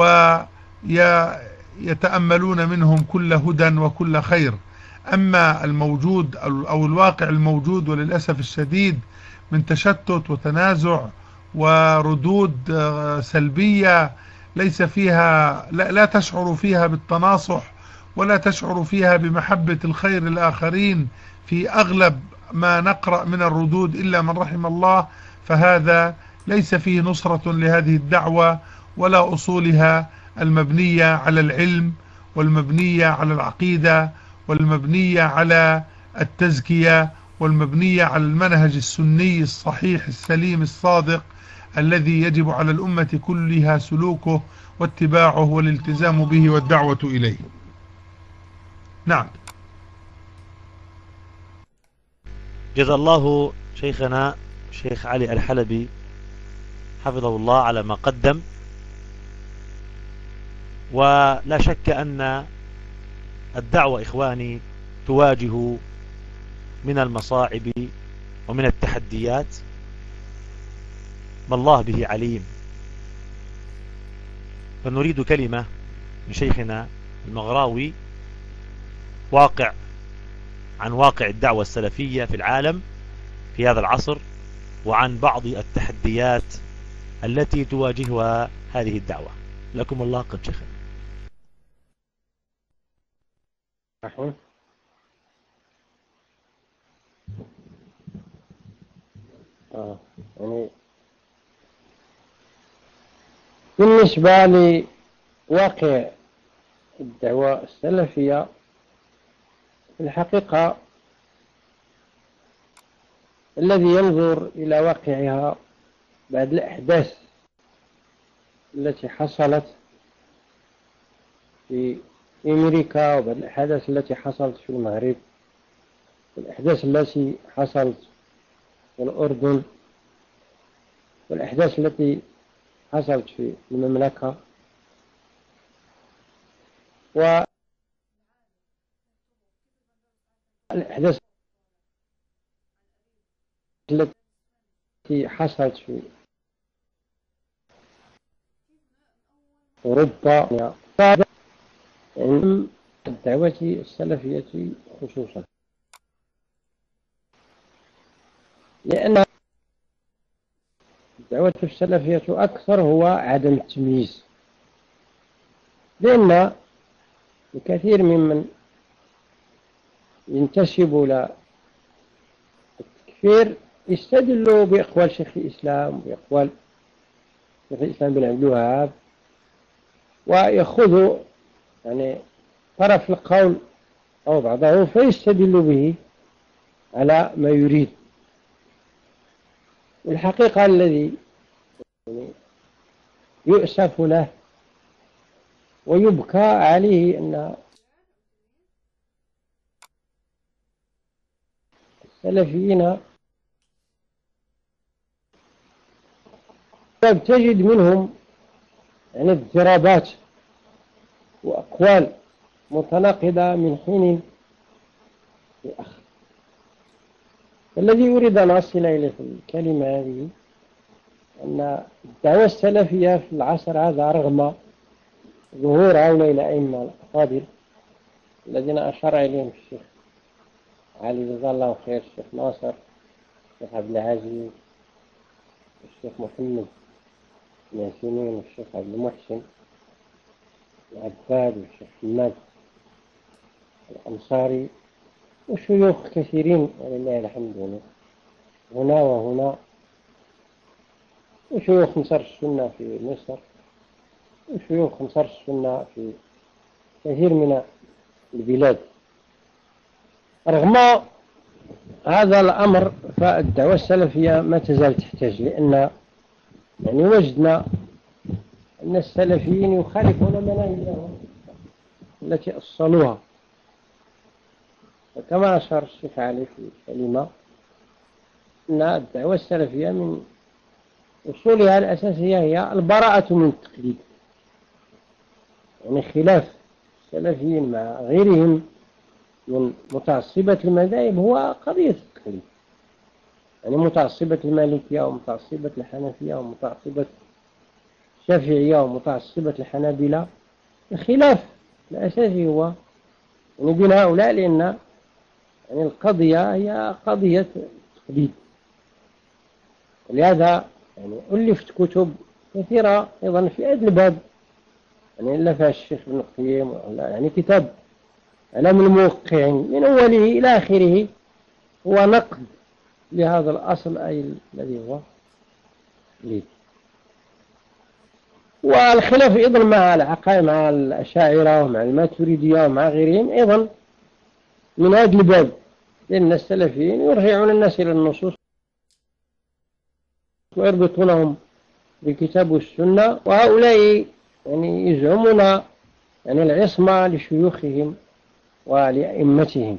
ويتأملون منهم كل هدى وكل خير. أما الموجود أو الواقع الموجود وللأسف الشديد من تشتت وتنازع وردود سلبية ليس فيها لا تشعر فيها بالتناصح ولا تشعر فيها بمحبة الخير للآخرين في أغلب ما نقرأ من الردود إلا من رحم الله، فهذا ليس فيه نصرة لهذه الدعوة ولا أصولها المبنية على العلم والمبنية على العقيدة والمبنية على التزكية والمبنية على المنهج السني الصحيح السليم الصادق الذي يجب على الأمة كلها سلوكه واتباعه والالتزام به والدعوة إليه. نعم. جزا الله شيخنا شيخ علي الحلبي حفظه الله على ما قدم. ولا شك أن الدعوة إخواني تواجه من المصاعب ومن التحديات ما الله به عليم. فنريد كلمة من شيخنا المغراوي عن واقع الدعوة السلفية في العالم في هذا العصر، وعن بعض التحديات التي تواجهها هذه الدعوة. لكم الله قد شيخنا. يعني بالنسبة لواقع الدعوة السلفية في الحقيقة الذي ينظر إلى واقعها بعد الأحداث التي حصلت في أمريكا وبعد الأحداث التي حصلت في المغرب والأحداث التي حصلت في الأردن والأحداث التي حصلت في المملكة والأحداث التي حصلت في أوروبا يعني الدعوة السلفية خصوصا، لأن الدعوة السلفية أكثر هو عدم التمييز، لأن الكثير ممن ينتسب إلى التكفير يستدلوا بأقوال شيخ الإسلام وبأقوال شيخ الإسلام بن عبد الوهاب، ويأخذوا يعني طرف القول أو بعضه فيستدل به على ما يريد. والحقيقة الذي يؤسف له ويبكى عليه أن السلفيين تجد منهم يعني اضطرابات وأقوال متناقضة من حين لآخر. الذي أريد أن أصل إليه في الكلمة هذه أن الدعوة السلفية في العصر هذا رغم ظهور هؤلاء الأئمة الأفاضل الذين أشار إليهم الشيخ علي جزاه الله خير، الشيخ ناصر، الشيخ عبد العزيز، الشيخ محمد ياسين، والشيخ عبد المحسن العباد، والشيخ حماد الأنصاري وشيوخ كثيرين ولله الحمد هنا وهنا، وشيوخ نصر السنة في مصر، وشيوخ نصر السنة في كثير من البلاد. رغم هذا الأمر فالدعوة السلفية ما تزال تحتاج، لأن يعني وجدنا أن السلفيين يخالفون مناهجهم التي أصلوها. وكما أشار الشيخ علي في الكلمة أن الدعوة السلفية من أصولها الأساسية هي البراءة من التقليد، يعني خلاف السلفيين مع غيرهم من متعصبة المذاهب هو قضية التقليد، يعني متعصبة المالكية ومتعصبة الحنفية ومتعصبة الشافعية ومتعصبة الحنابلة. الخلاف الأساسي هو يعني بين هؤلاء، لأن يعني القضية هي قضية تقليد. ولهذا يعني ألفت كتب كثيرة أيضا في هذا الباب، يعني ألفها الشيخ ابن القيم، يعني كتاب علم الموقعين من أوله إلى آخره هو نقد لهذا الأصل أي الذي هو ليه. والخلاف أيضا مع العقائد مع الأشاعرة ومع الماتريدية ومع غيرهم أيضا من هذا الباب، لأن السلفيين يرجعون الناس إلى النصوص ويربطونهم بالكتاب والسنة، وهؤلاء يعني يزعمون يعني العصمة لشيوخهم ولأئمتهم.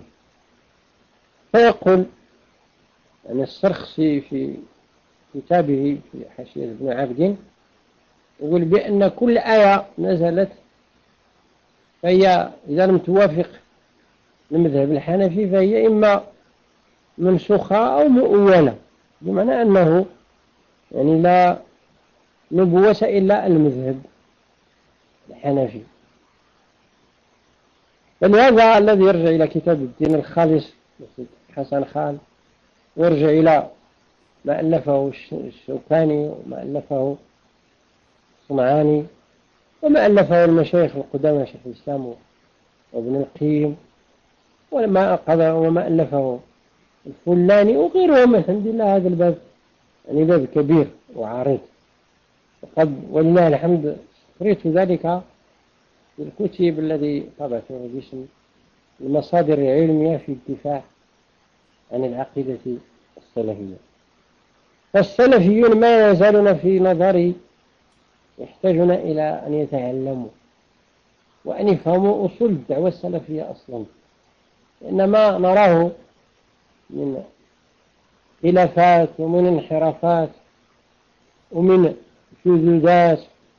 فيقول يعني السرخسي في كتابه في حاشية ابن عابدين يقول بأن كل آية نزلت فهي إذا لم توافق المذهب الحنفي فهي إما منسوخة أو مؤولة، بمعنى أنه يعني لا نبوة إلا المذهب الحنفي. فلهذا الذي يرجع إلى كتاب الدين الخالص حسن خان، ويرجع إلى ما ألفه الشوكاني وما ألفه الصنعاني وما ألفه المشايخ القدامى شيخ الإسلام وابن القيم وما ألفه الفلاني وغيرهم، الحمد لله هذا الباب يعني باب كبير وعريض، وقد ولله الحمد قريت ذلك في الكتب الذي طبعته باسم المصادر العلمية في الدفاع عن العقيدة السلفية. فالسلفيون ما يزالون في نظري يحتاجون إلى أن يتعلموا وأن يفهموا أصول الدعوة السلفية أصلا، إنما نراه من خلافات ومن انحرافات ومن شذوذات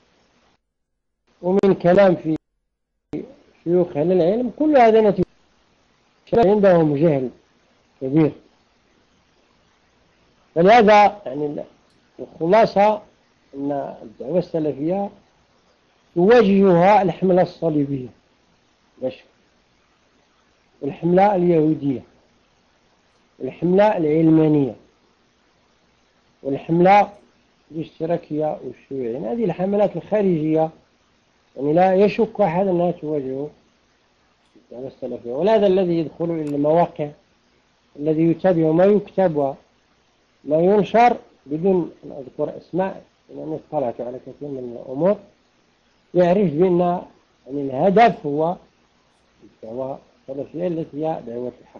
ومن كلام في شيوخ أهل العلم، كل هذا نتيجة عندهم جهل كبير. فلهذا يعني الخلاصة أن الدعوة السلفية تواجهها الحملة الصليبية والحملة اليهودية والحملة العلمانية والحملة الاشتراكية والشيوعية. يعني هذه الحملات الخارجية يعني لا يشك أحد أنها تواجه الدعوة السلفية. وهذا الذي يدخل إلى المواقع الذي يتابع ما يكتب وما ينشر بدون أن أذكر أسماء، لأنني اطلعت على كثير من الأمور، يعرف بأن يعني الهدف هو الدعوة السلفية التي هي دعوة الحق.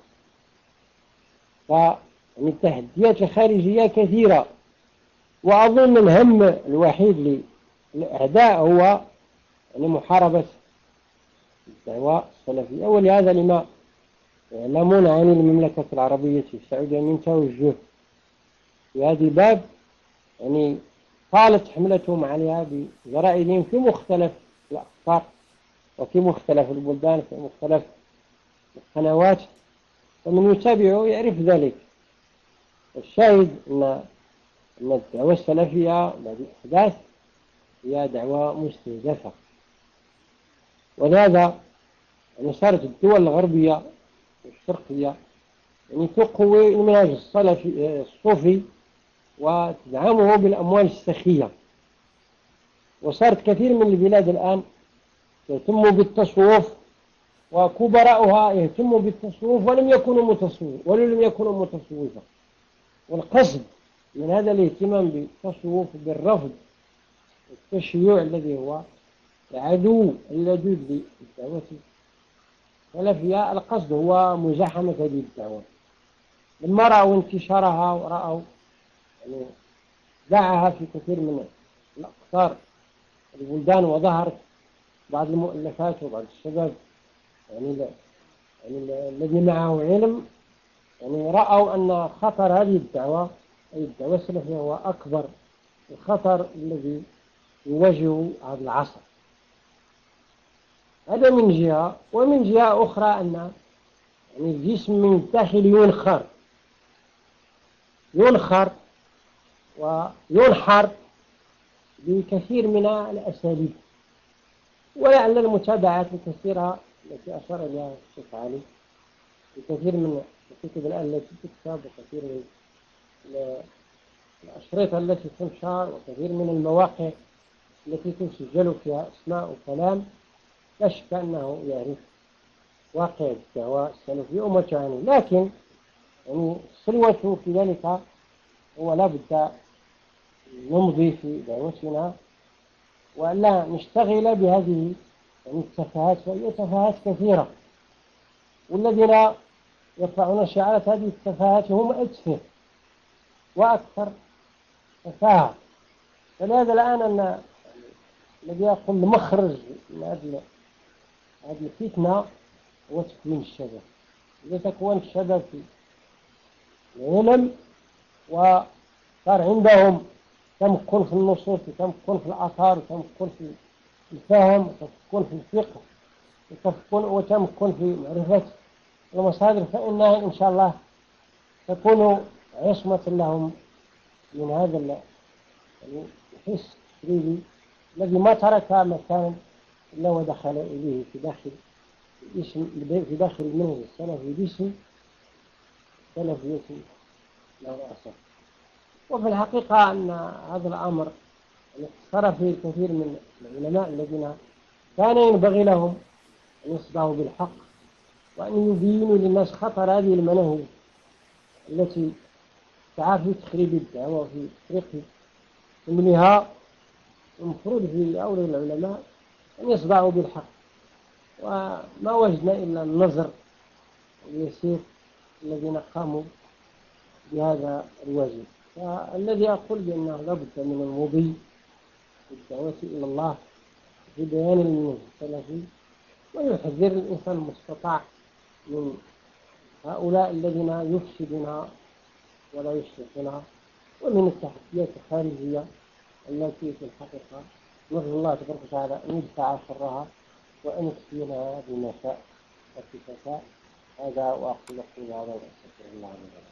فيعني التحديات الخارجية كثيرة، وأظن الهم الوحيد للأعداء هو يعني محاربة الدعوة السلفية. ولهذا لما يعلمون عن المملكة العربية السعودية من توجه في هذا الباب، يعني طالت حملتهم عليها بجرائدهم في مختلف الأقطار وفي مختلف البلدان في مختلف القنوات، ومن يتابعه يعرف ذلك. الشاهد أن الدعوة السلفية بعد الأحداث هي دعوة مستهدفة. ولهذا يعني صارت الدول الغربية والشرقية يعني تقوي المنهج الصوفي وتدعمه بالأموال السخية. وصارت كثير من البلاد الآن تهتم بالتصوف وكبراؤها يهتموا بالتصوف ولم يكونوا متصوفة. والقصد من هذا الاهتمام بالتصوف بالرفض التشيع الذي هو العدو اللدود للدعوة السلفية، القصد هو مزاحمة هذه الدعوة. لما رأوا انتشارها ورأوا يعني دعاها في كثير من الأقطار البلدان، وظهرت بعض المؤلفات وبعض الشباب يعني الذي معه علم يعني رأوا أن خطر هذه الدعوة أي الدعوة السلفية هو أكبر الخطر الذي يواجه هذا العصر. هذا من جهة. ومن جهة أخرى أن يعني الجسم من الداخل ينخر وينحر بكثير من الأساليب، ولعل المتابعات الكثيرة التي أشار إليها الشيخ علي بكثير من الكتب التي تكتب وكثير من الأشرطة التي تنشر وكثير من المواقع التي تسجل فيها أسماء وكلام، لا شك أنه يعرف واقع الدعوة السلفية ومتعاني. لكن يعني السلوة في ذلك هو لا بد نمضي في دعوتنا ولا نشتغل بهذه يعني التفاهات، فهي تفاهات كثيرة، والذين يرفعون شعارات هذه التفاهات هم أتفه وأكثر تفاهة. فلهذا الآن أن الذي يقول المخرج من هذه الفتنة هو تكوين الشباب. إذا تكون الشباب في العلم وصار عندهم تمكن في النصوص وتمكن في الآثار وتمكن في الفهم وتمكن في الفقه وتمكن في معرفة المصادر، فإنها إن شاء الله تكون عصمة لهم من هذا الحس التشريعي الذي ما ترك مكان إلا ودخل إليه في داخل المنهج السلفي باسم سلفية لا رأس. وفي الحقيقة أن هذا الأمر اقتصر فيه الكثير من العلماء الذين كان ينبغي لهم أن يصدعوا بالحق وأن يبينوا للناس خطر هذه المناهج التي تسعى في تخريب الدعوة وفي تفريق حملها. المفروض في أولى العلماء أن يصدعوا بالحق، وما وجدنا إلا النظر اليسير الذين قاموا بهذا الواجب. فالذي أقول بأنه لابد من المضي في الدعوة إلى الله في بيان المنهج السلفي، ويحذر الإنسان المستطاع من هؤلاء الذين يفسدون ولا يصلحون، ومن التحديات الخارجية التي في الحقيقة نرجو الله تبارك وتعالى أن يدفع شرها وأن يكفينا بما شاء وكفاء. هذا وأقول لكم هذا وأستغفر الله لي.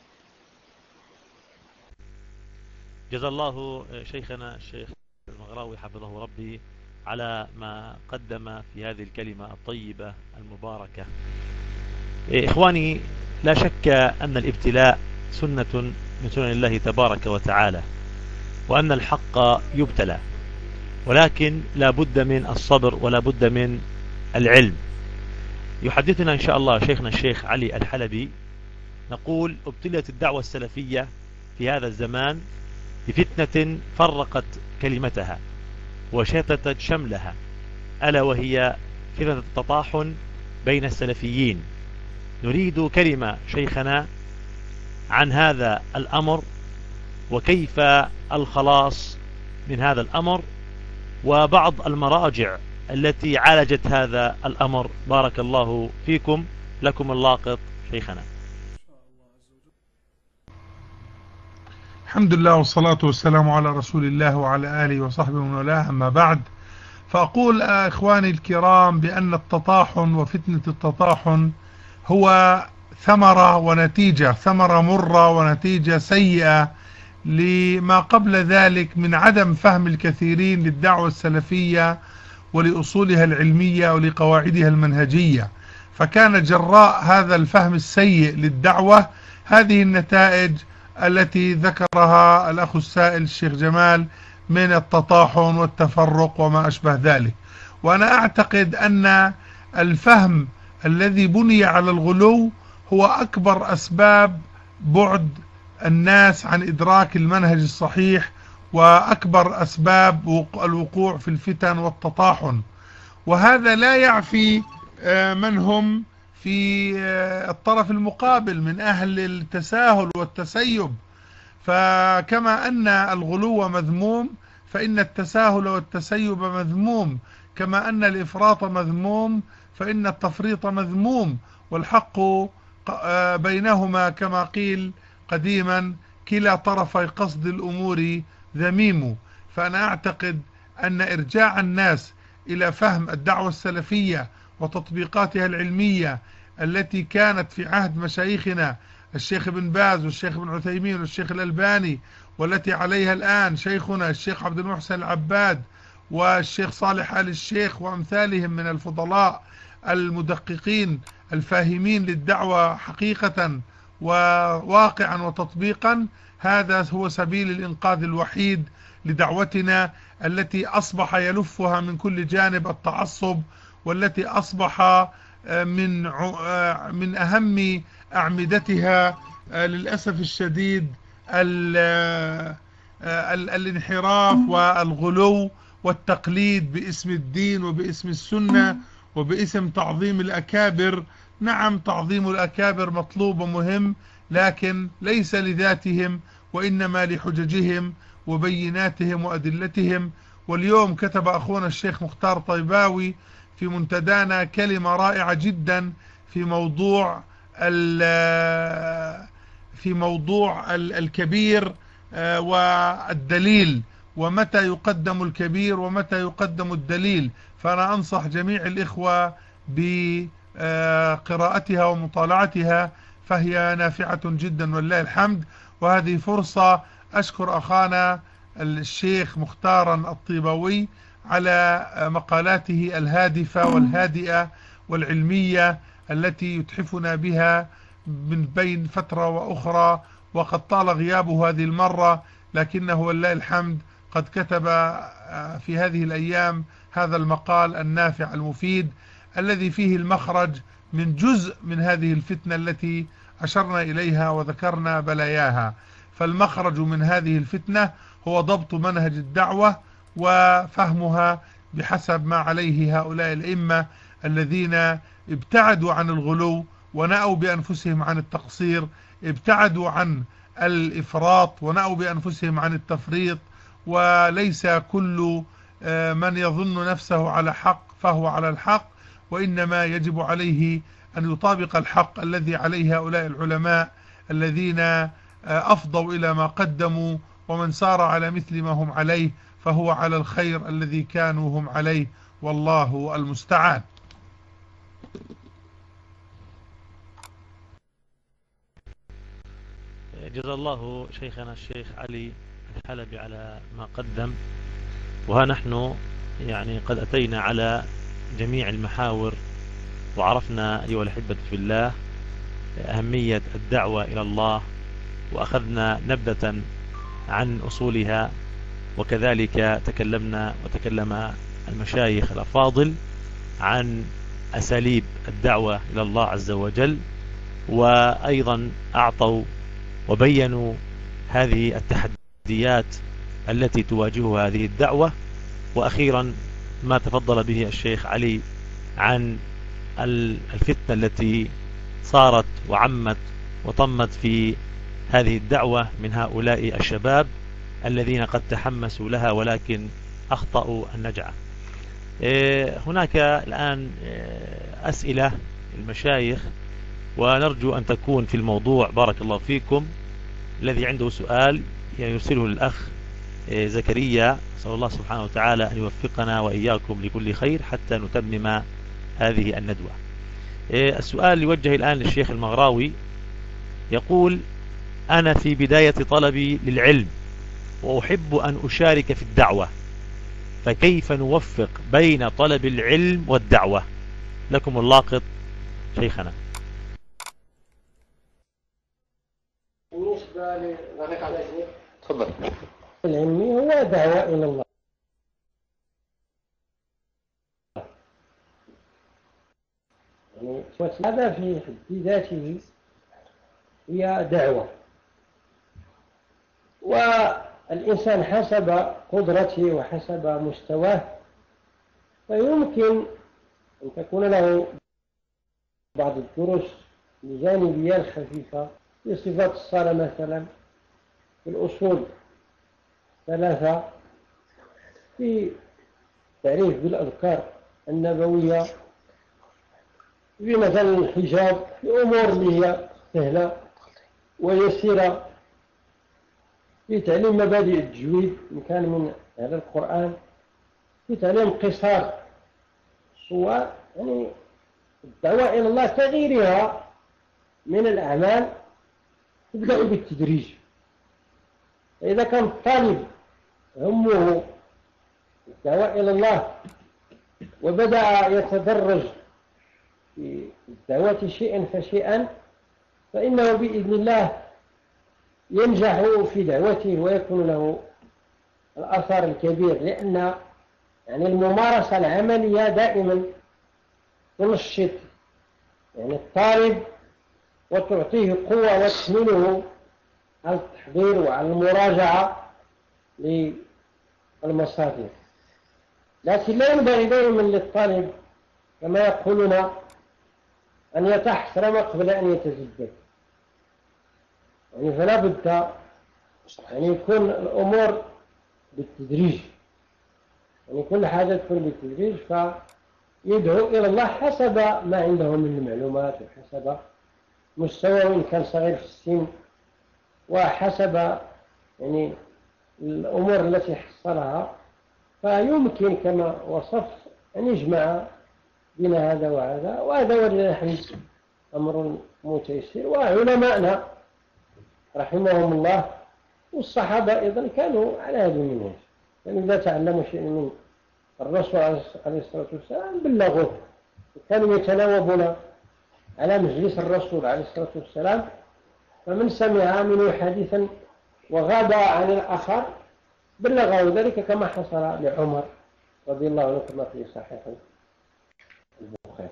جزا الله شيخنا الشيخ المغراوي حفظه ربي على ما قدم في هذه الكلمة الطيبة المباركة. إخواني، لا شك أن الابتلاء سنة من سنن الله تبارك وتعالى، وأن الحق يبتلى، ولكن لا بد من الصبر ولا بد من العلم. يحدثنا إن شاء الله شيخنا الشيخ علي الحلبي. نقول ابتلت الدعوة السلفية في هذا الزمان بفتنة فرقت كلمتها وشتتت شملها، ألا وهي فتنة التطاحن بين السلفيين. نريد كلمة شيخنا عن هذا الأمر وكيف الخلاص من هذا الأمر، وبعض المراجع التي عالجت هذا الأمر. بارك الله فيكم، لكم اللاقط شيخنا. الحمد لله والصلاة والسلام على رسول الله وعلى آله وصحبه ومن والاه، أما بعد، فأقول إخواني الكرام بأن التطاحن وفتنة التطاحن هو ثمرة ونتيجة، ثمرة مرة ونتيجة سيئة لما قبل ذلك من عدم فهم الكثيرين للدعوة السلفية ولأصولها العلمية ولقواعدها المنهجية. فكان جراء هذا الفهم السيء للدعوة هذه النتائج التي ذكرها الأخ السائل الشيخ جمال من التطاحن والتفرق وما أشبه ذلك. وأنا أعتقد أن الفهم الذي بني على الغلو هو أكبر أسباب بعد الناس عن إدراك المنهج الصحيح، وأكبر أسباب الوقوع في الفتن والتطاحن. وهذا لا يعفي من هم في الطرف المقابل من أهل التساهل والتسيب. فكما أن الغلو مذموم فإن التساهل والتسيب مذموم، كما أن الإفراط مذموم فإن التفريط مذموم، والحق بينهما كما قيل قديما: كلا طرفي قصد الأمور ذميم. فأنا أعتقد أن إرجاع الناس إلى فهم الدعوة السلفية وتطبيقاتها العلمية التي كانت في عهد مشايخنا الشيخ ابن باز والشيخ ابن عثيمين والشيخ الألباني، والتي عليها الآن شيخنا الشيخ عبد المحسن العباد والشيخ صالح آل الشيخ وأمثالهم من الفضلاء المدققين الفاهمين للدعوة حقيقة وواقعا وتطبيقا. هذا هو سبيل الإنقاذ الوحيد لدعوتنا التي أصبح يلفها من كل جانب التعصب، والتي أصبح من أهم أعمدتها للأسف الشديد الانحراف والغلو والتقليد باسم الدين وباسم السنة وباسم تعظيم الأكابر. نعم، تعظيم الأكابر مطلوب ومهم، لكن ليس لذاتهم وإنما لحججهم وبيناتهم وأدلتهم. واليوم كتب أخونا الشيخ مختار طيباوي في منتدانا كلمة رائعة جدا في موضوع الكبير والدليل، ومتى يقدم الكبير ومتى يقدم الدليل. فأنا أنصح جميع الإخوة بقراءتها ومطالعتها، فهي نافعة جدا والله الحمد. وهذه فرصة أشكر أخانا الشيخ مختارا الطيباوي على مقالاته الهادفة والهادئة والعلمية التي يتحفنا بها من بين فترة وأخرى، وقد طال غيابه هذه المرة، لكنه والله الحمد قد كتب في هذه الأيام هذا المقال النافع المفيد الذي فيه المخرج من جزء من هذه الفتنة التي أشرنا إليها وذكرنا بلاياها. فالمخرج من هذه الفتنة هو ضبط منهج الدعوة وفهمها بحسب ما عليه هؤلاء الأئمة الذين ابتعدوا عن الغلو ونأوا بأنفسهم عن التقصير، ابتعدوا عن الإفراط ونأوا بأنفسهم عن التفريط. وليس كل من يظن نفسه على حق فهو على الحق، وإنما يجب عليه أن يطابق الحق الذي عليه هؤلاء العلماء الذين أفضوا إلى ما قدموا، ومن سار على مثل ما هم عليه فهو على الخير الذي كانوا هم عليه، والله المستعان. جزا الله شيخنا الشيخ علي الحلبي على ما قدم. وها نحن يعني قد أتينا على جميع المحاور، وعرفنا أيها الأحبة في الله أهمية الدعوة إلى الله، وأخذنا نبذة عن أصولها، وكذلك وتكلم المشايخ الأفاضل عن أساليب الدعوة إلى الله عز وجل، وأيضا أعطوا وبينوا هذه التحديات التي تواجهها هذه الدعوة. وأخيرا ما تفضل به الشيخ علي عن الفتنة التي صارت وعمت وطمت في هذه الدعوة من هؤلاء الشباب الذين قد تحمسوا لها ولكن أخطأوا النجعة. هناك الآن أسئلة المشايخ، ونرجو أن تكون في الموضوع. بارك الله فيكم. الذي عنده سؤال يرسله للأخ زكريا. أسأل الله سبحانه وتعالى أن يوفقنا وإياكم لكل خير حتى نتمم هذه الندوة. السؤال يوجه الآن للشيخ المغراوي، يقول: أنا في بداية طلبي للعلم وأحب أن أشارك في الدعوة، فكيف نوفق بين طلب العلم والدعوة؟ لكم اللاقط شيخنا. بالنسبة تفضل. العلمي هو دعوة إلى الله، يعني هذا في حد ذاته هي دعوة، والإنسان حسب قدرته وحسب مستواه فيمكن أن تكون له بعض الدروس الجانبية الخفيفة في صفات الصلاة مثلا، في الأصول ثلاثة، في تعريف بالأذكار النبوية، في مثلا الحجاب، في أمور اللي هي سهلة ويسيرة، في تعليم مبادئ التجويد إن كان من هذا القرآن، في تعليم قصار، هو يعني الدعوة إلى الله كغيرها من الأعمال تبدأ بالتدريج. إذا كان الطالب همه الدعوة إلى الله وبدأ يتدرج في الدعوة شيئا فشيئا فإنه بإذن الله ينجح في دعوته ويكون له الأثر الكبير، لأن يعني الممارسة العملية دائما تنشط يعني الطالب وتعطيه قوة وتحمله على التحضير وعلى المراجعة للمصادر. لكن لا ينبغي دائما للطالب كما يقولون أن يتحسرم قبل أن يتزبد، يعني فلا بد يعني يكون الأمور بالتدريج، يعني كل حاجة تكون بالتدريج، فيدعو إلى الله حسب ما عنده من المعلومات وحسب مستوى إن كان صغير في السن وحسب يعني الأمور التي حصلها، فيمكن كما وصفت أن يجمع بين هذا وهذا، وهذا ولله الحمد أمر متيسر. وعلماءنا رحمهم الله والصحابة أيضا كانوا على هذا المنهج، يعني إذا تعلموا شيء من الرسول عليه الصلاة والسلام بلغوه، كانوا يتناوبون على مجلس الرسول عليه الصلاة والسلام، فمن سمع منه حديثا وغاب عن الآخر بلغه ذلك كما حصل لعمر رضي الله عنه كما في صحيح البخاري.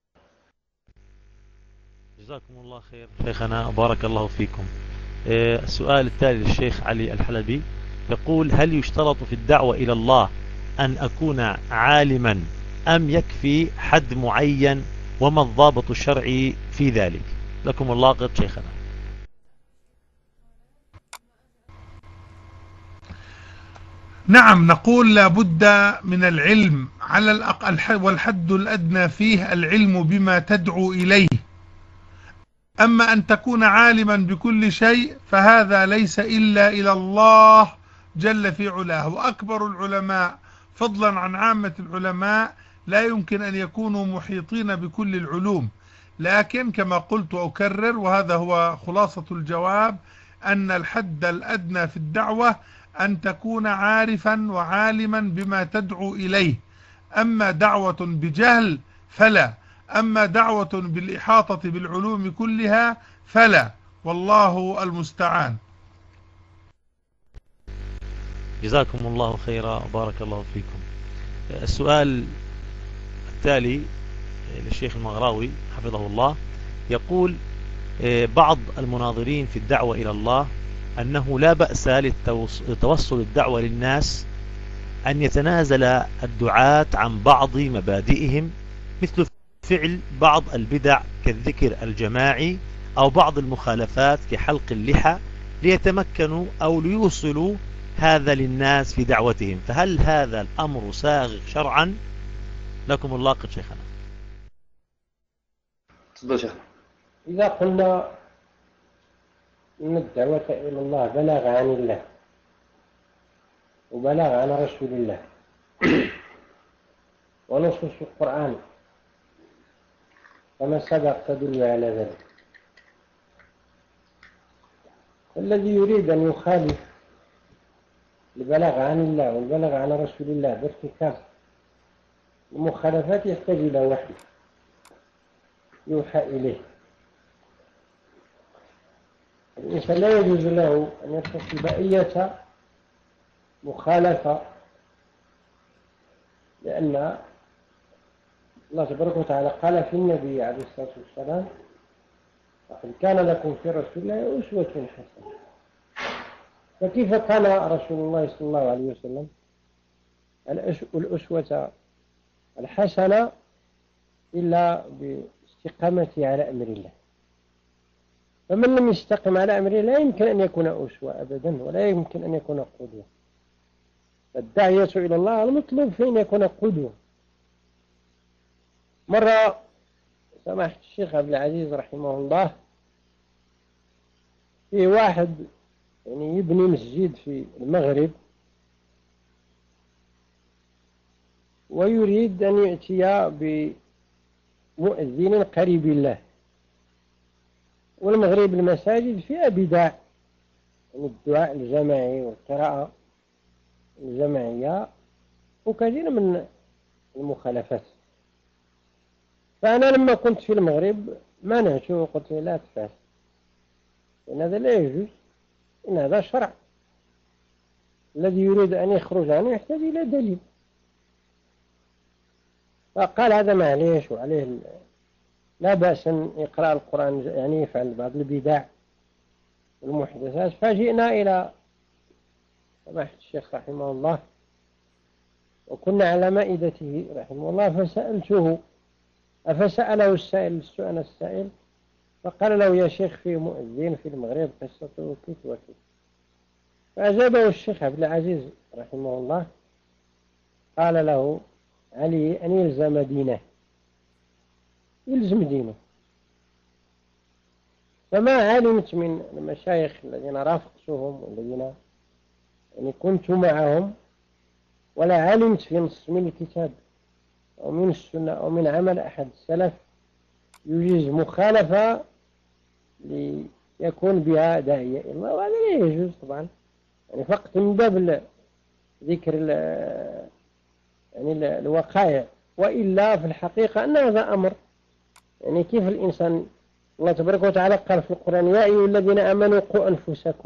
جزاكم الله خير شيخنا، بارك الله فيكم. السؤال التالي للشيخ علي الحلبي يقول: هل يشترط في الدعوة إلى الله أن أكون عالما أم يكفي حد معين، وما الضابط الشرعي في ذلك؟ لكم الله قد شيخنا. نعم، نقول لابد من العلم على الأقل، والحد الأدنى فيه العلم بما تدعو إليه. أما أن تكون عالما بكل شيء فهذا ليس إلا إلى الله جل في علاه، وأكبر العلماء فضلا عن عامة العلماء لا يمكن أن يكونوا محيطين بكل العلوم، لكن كما قلت وأكرر وهذا هو خلاصة الجواب، أن الحد الأدنى في الدعوة أن تكون عارفا وعالما بما تدعو إليه. أما دعوة بجهل فلا، أما دعوة بالإحاطة بالعلوم كلها فلا، والله المستعان. جزاكم الله خيرا، بارك الله فيكم. السؤال التالي للشيخ المغراوي حفظه الله يقول: بعض المناظرين في الدعوة إلى الله أنه لا بأس لتوصل الدعوة للناس أن يتنازل الدعاة عن بعض مبادئهم، مثل فعل بعض البدع كالذكر الجماعي أو بعض المخالفات كحلق اللحى، ليتمكنوا أو ليوصلوا هذا للناس في دعوتهم، فهل هذا الأمر ساغ شرعا؟ لكم الله قد شيخنا. تفضل شيخ. إذا قلنا إن الدعوة إلى الله بلاغ عن الله وبلاغ عن رسول الله ونصوص القرآن كما سبق تدل على ذلك، الذي يريد أن يخالف البلاغ عن الله والبلاغ عن رسول الله بارتكاب المخالفات يحتاج إلى وحي يوحى إليه. الإنسان لا يجوز له أن يرتكب أي مخالفة، لأن الله تبارك وتعالى قال في النبي عليه الصلاة والسلام: لقد كان لكم في رسول الله أسوة حسنة. فكيف كان رسول الله صلى الله عليه وسلم الأسوة الحسنة إلا باستقامته على أمر الله؟ فمن لم يستقم على أمره لا يمكن أن يكون أسوة أبدا، ولا يمكن أن يكون قدوة. الداعية إلى الله المطلوب في أن يكون قدوة. مرة سماحة الشيخ عبد العزيز رحمه الله في واحد يعني يبني مسجد في المغرب، ويريد أن يأتي بمؤذن قريب الله. والمغرب المساجد فيها بدع، يعني الدعاء الجماعي والقراءة الجماعية وكثير من المخالفات. فأنا لما كنت في المغرب منعته وقلت له: لا تفعل، إن هذا لا يجوز، إن هذا شرع، الذي يريد أن يخرج عنه يحتاج إلى دليل. فقال: هذا معليش، وعليه لا بأس أن يقرأ القرآن، يعني يفعل بعض البدع والمحدثات. فجئنا إلى سماحة الشيخ رحمه الله، وكنا على مائدته رحمه الله، فسألته، فسأله السائل فقال له: يا شيخ، في مؤذن في المغرب قصته كيف وكيف. فأجابه الشيخ عبد العزيز رحمه الله، قال له: علي أن يلزم دينه، يلزم دينه. فما علمت من المشايخ الذين رافقتهم والذين يعني كنت معهم، ولا علمت في نص من الكتاب أو من السنة أو من عمل أحد السلف يجيز مخالفة ليكون بها داعية إلى الله، وهذا لا يجوز طبعا، يعني فقط من باب ذكر يعني الوقائع. وإلا في الحقيقة أن هذا أمر، يعني كيف الإنسان، الله تبارك وتعالى قال في القرآن: يا أيها الذين آمنوا قوا أنفسكم،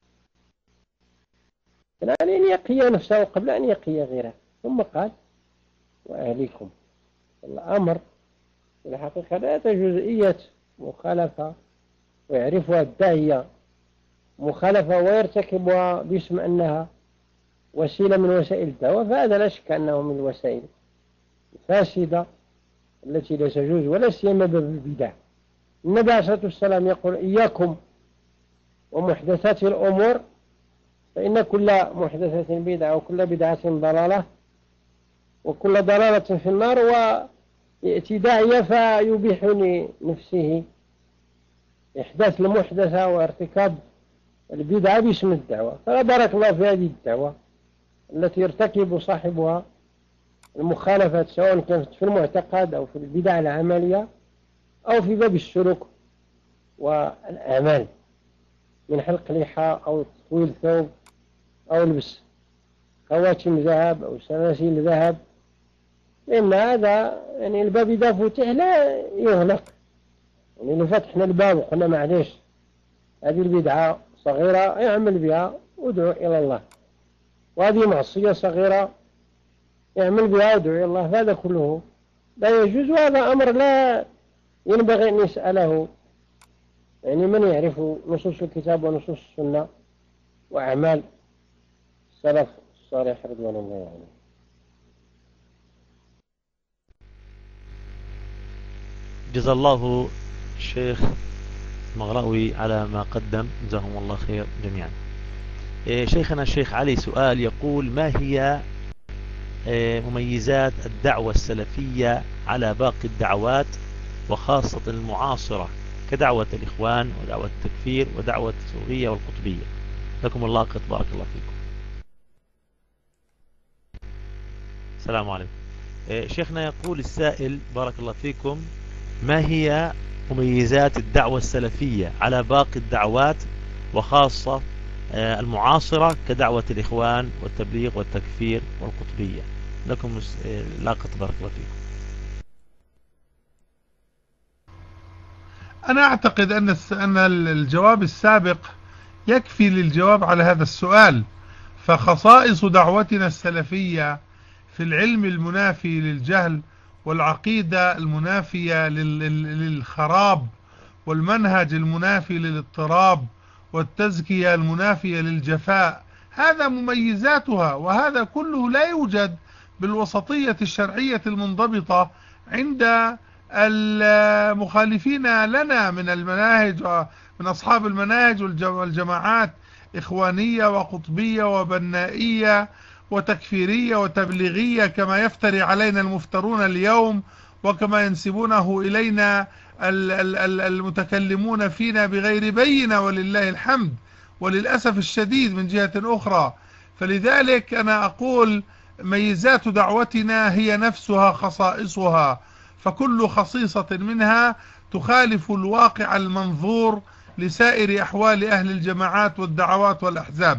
يعني أن يقي نفسه قبل أن يقي غيره، ثم قال: وأهليكم. الأمر في الحقيقة لا جزئية مخالفة ويعرفها الداعية مخالفة ويرتكبها باسم أنها وسيلة من وسائل الدعوة، فهذا لا شك أنه من الوسائل الفاسدة التي لا تجوز، ولا سيما باب البدع. النبي عليه الصلاة والسلام يقول: إياكم ومحدثات الأمور، فإن كل محدثة بدعة وكل بدعة ضلالة وكل ضلالة في النار. ويأتي داعية فيبيح لنفسه إحداث المحدثة وارتكاب البدعة باسم الدعوة. فلا بارك الله في هذه الدعوة التي يرتكب صاحبها المخالفات، سواء كانت في المعتقد أو في البدع العملية أو في باب السلوك والأعمال، من حلق لحى أو تطويل ثوب أو لبس خواتم ذهب أو سلاسل ذهب، لأن هذا يعني الباب إذا فتح لا يغلق. يعني لو فتحنا الباب وقلنا معليش هذه البدعة صغيرة يعمل بها وادعو إلى الله، وهذه معصية صغيرة يعمل بها وادعو إلى الله، فهذا كله لا يجوز. وهذا أمر لا ينبغي أن يسأله يعني من يعرف نصوص الكتاب ونصوص السنة وأعمال السلف الصالح رضوان الله عليه. جزا الله الشيخ مغراوي على ما قدم، جزاهم الله خير جميعا. شيخنا الشيخ علي سؤال يقول: ما هي مميزات الدعوة السلفية على باقي الدعوات وخاصة المعاصرة كدعوة الإخوان ودعوة التكفير ودعوة السورية والقطبية؟ لكم الله قد بارك الله فيكم. السلام عليكم. شيخنا يقول السائل بارك الله فيكم: ما هي مميزات الدعوة السلفية على باقي الدعوات وخاصة المعاصرة كدعوة الإخوان والتبليغ والتكفير والقطبية؟ لكم لاقة بارك الله فيكم. أنا أعتقد أن الجواب السابق يكفي للجواب على هذا السؤال. فخصائص دعوتنا السلفية في العلم المنافي للجهل والعقيدة المنافية للخراب، والمنهج المنافي للاضطراب، والتزكية المنافية للجفاء. هذا مميزاتها، وهذا كله لا يوجد بالوسطية الشرعية المنضبطة عند المخالفين لنا من المناهج ومن أصحاب المناهج والجماعات إخوانية وقطبية وبنائية وتكفيرية وتبليغية، كما يفتري علينا المفترون اليوم، وكما ينسبونه إلينا المتكلمون فينا بغير بينة، ولله الحمد، وللأسف الشديد من جهة أخرى. فلذلك أنا أقول ميزات دعوتنا هي نفسها خصائصها، فكل خصيصة منها تخالف الواقع المنظور لسائر أحوال أهل الجماعات والدعوات والأحزاب.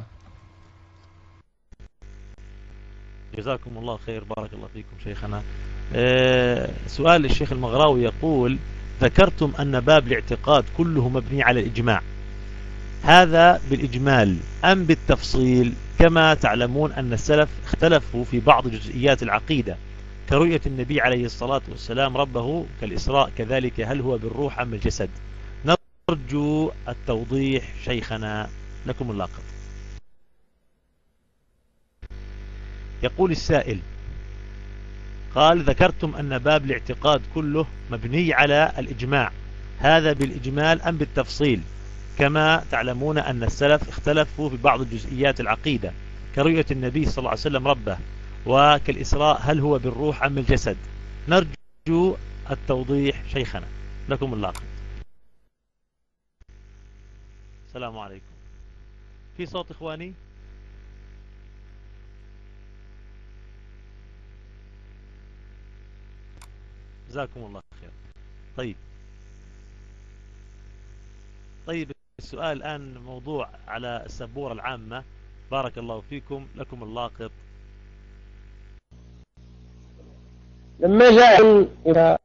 جزاكم الله خير، بارك الله فيكم شيخنا. سؤال الشيخ المغراوي يقول: ذكرتم أن باب الاعتقاد كله مبني على الإجماع، هذا بالإجمال أم بالتفصيل؟ كما تعلمون أن السلف اختلفوا في بعض جزئيات العقيدة كرؤية النبي عليه الصلاة والسلام ربه كالإسراء، كذلك هل هو بالروح أم الجسد؟ نرجو التوضيح شيخنا، لكم اللاقط. يقول السائل، قال: ذكرتم أن باب الاعتقاد كله مبني على الإجماع، هذا بالإجمال أم بالتفصيل؟ كما تعلمون أن السلف اختلفوا في بعض جزئيات العقيدة كرؤية النبي صلى الله عليه وسلم ربه وكالإسراء، هل هو بالروح أم الجسد؟ نرجو التوضيح شيخنا، لكم اللاقط. السلام عليكم. في صوت إخواني؟ جزاكم الله خير. طيب السؤال الآن موضوع على السبورة العامة، بارك الله فيكم، لكم اللاقط. لما جاء إلى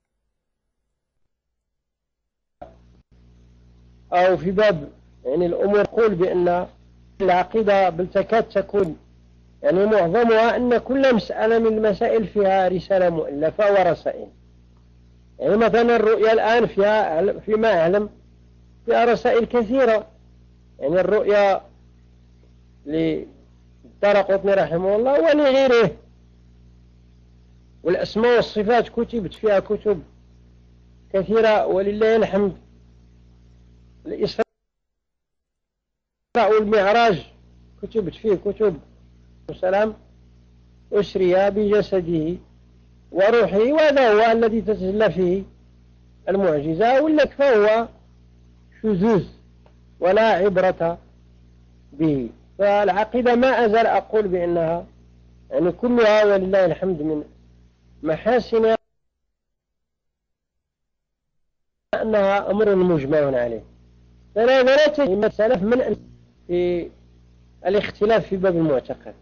أو في باب يعني الأمور يقول بأن العقيدة بالتكاد تكون يعني معظمها أن كل مسألة من المسائل فيها رسالة مؤلفة ورسائل. يعني مثلا الرؤيا الآن فيما أعلم فيها رسائل كثيرة. يعني الرؤيا للدارقطني رحمه الله ولغيره، والأسماء والصفات كتبت فيها كتب كثيرة ولله الحمد. الإسراء والمعراج كتبت فيه كتب، والسلام أسري بجسده وروحه، وهذا هو الذي تتجلى فيه المعجزة، واللك فهو شذوذ ولا عبرة به. فالعقيدة ما أزال أقول بأنها يعني كلها ولله الحمد من محاسنها أنها أمر مجمع عليه. فلا تجد مسألة من في الاختلاف في باب المعتقد،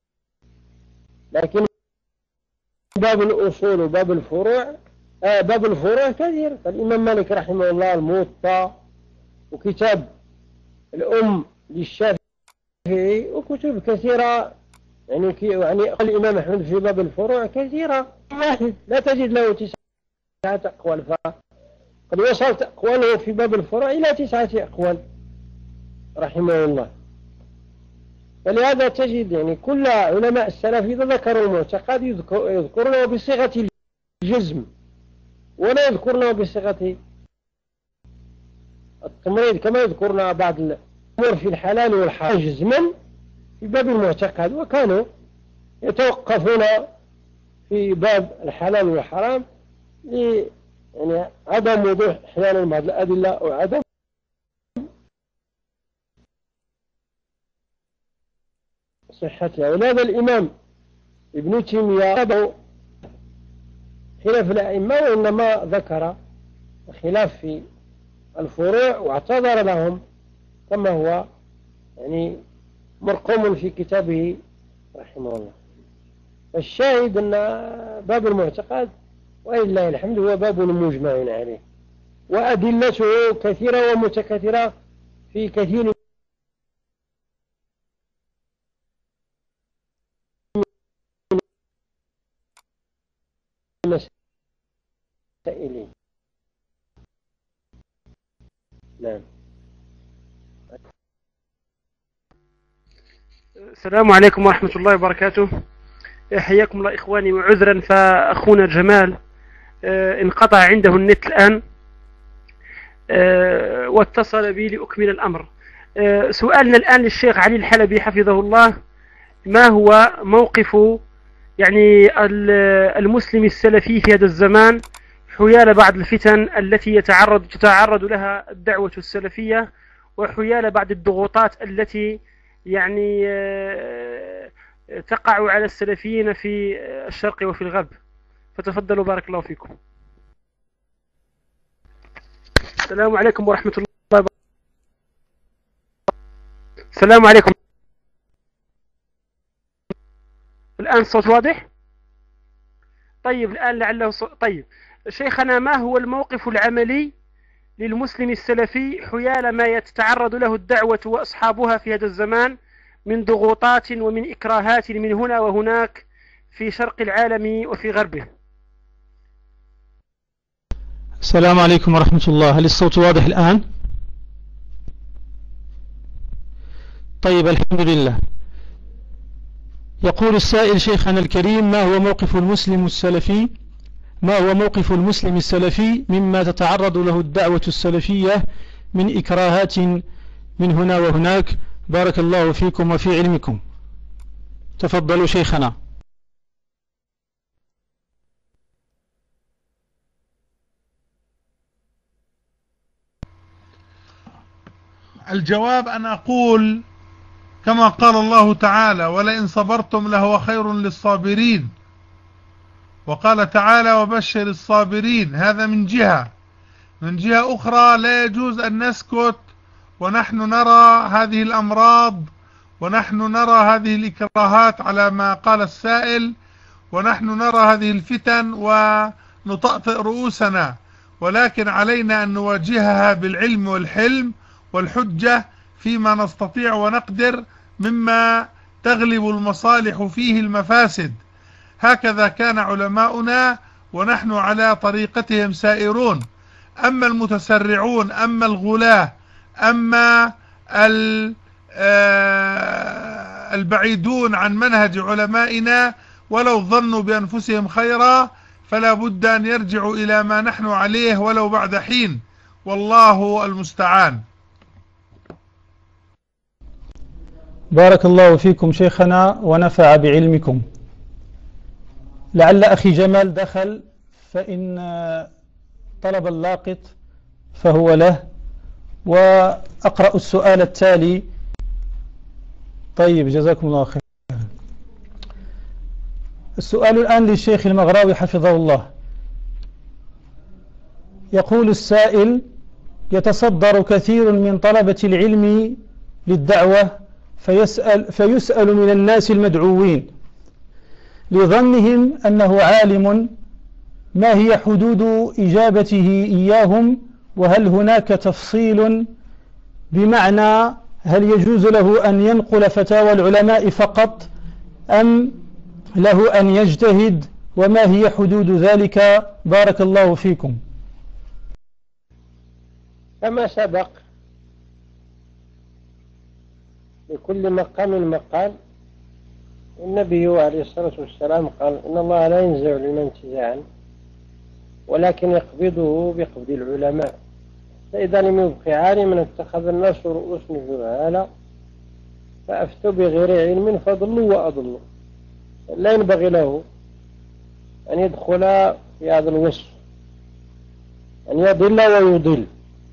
لكن باب الأصول وباب الفروع باب الفروع كثير. فالإمام مالك رحمه الله الموطأ، وكتاب الأم للشافعي، وكتب كثيرة يعني الإمام أحمد في باب الفروع كثيرة، واحد لا تجد له 9 أقوال، فقد وصلت أقواله في باب الفروع إلى 9 أقوال رحمه الله. فلهذا تجد يعني كل علماء السلف إذا ذكروا المعتقد يذكرونه بصيغة الجزم، ولا يذكرونه بصيغة التمريض كما يذكرنا بعض الأمور في الحلال والحرام جزما في باب المعتقد، وكانوا يتوقفون في باب الحلال والحرام يعني عدم وضوح أحيانا بعض الأدلة وعدم صحتها. ولهذا الإمام ابن تيمية خلاف الأئمة، وإنما ذكر خلاف في الفروع واعتذر لهم كما هو يعني مرقوم في كتابه رحمه الله. الشاهد أن باب المعتقد ولله الحمد هو باب مجمع عليه، وأدلته كثيرة ومتكثرة في كثير من السلام عليكم ورحمة الله وبركاته. حياكم الله إخواني، وعذرا فأخونا جمال انقطع عنده النت الآن واتصل بي لأكمل الأمر. سؤالنا الآن للشيخ علي الحلبي حفظه الله: ما هو موقف يعني المسلم السلفي في هذا الزمان حيال بعض الفتن التي تتعرض لها الدعوة السلفية، وحيال بعض الضغوطات التي يعني تقع على السلفيين في الشرق وفي الغرب؟ فتفضلوا بارك الله فيكم. السلام عليكم ورحمة الله وبركاته. السلام عليكم. الآن الصوت واضح؟ طيب الآن لعله طيب شيخنا، ما هو الموقف العملي للمسلم السلفي حيال ما يتعرض له الدعوة وأصحابها في هذا الزمان من ضغوطات ومن إكراهات من هنا وهناك في شرق العالم وفي غربه؟ السلام عليكم ورحمة الله. هل الصوت واضح الآن؟ طيب الحمد لله. يقول السائل: شيخنا الكريم، ما هو موقف المسلم السلفي مما تتعرض له الدعوة السلفية من إكراهات من هنا وهناك؟ بارك الله فيكم وفي علمكم. تفضلوا شيخنا. الجواب أن أقول كما قال الله تعالى: ولئن صبرتم لهو خير للصابرين. وقال تعالى: وبشر الصابرين. هذا من جهة أخرى لا يجوز أن نسكت ونحن نرى هذه الأمراض، ونحن نرى هذه الإكراهات على ما قال السائل، ونحن نرى هذه الفتن ونطأطئ رؤوسنا، ولكن علينا أن نواجهها بالعلم والحلم والحجة فيما نستطيع ونقدر مما تغلب المصالح فيه المفاسد. هكذا كان علماؤنا ونحن على طريقتهم سائرون. أما المتسرعون، أما الغلاة، أما البعيدون عن منهج علمائنا ولو ظنوا بأنفسهم خيرا، فلا بد أن يرجعوا إلى ما نحن عليه ولو بعد حين، والله المستعان. بارك الله فيكم شيخنا ونفع بعلمكم. لعل أخي جمال دخل، فإن طلب اللاقط فهو له. وأقرأ السؤال التالي. طيب جزاكم الله خير. السؤال الآن للشيخ المغراوي حفظه الله. يقول السائل: يتصدر كثير من طلبة العلم للدعوة فيسأل من الناس المدعوين لظنهم أنه عالم، ما هي حدود إجابته إياهم؟ وهل هناك تفصيل؟ بمعنى هل يجوز له أن ينقل فتاوى العلماء فقط أم له أن يجتهد؟ وما هي حدود ذلك؟ بارك الله فيكم. كما سبق، لكل مقام مقال. النبي عليه الصلاة والسلام قال: إن الله لا ينزع العلم انتزاعا ولكن يقبضه بقبض العلماء، فإذا لم يبق عالما اتخذ الناس رؤوس جهالا فأفتوا بغير علم فضلوا وأضلوا. لا ينبغي له أن يدخل في هذا الوصف، أن يضل ويضل.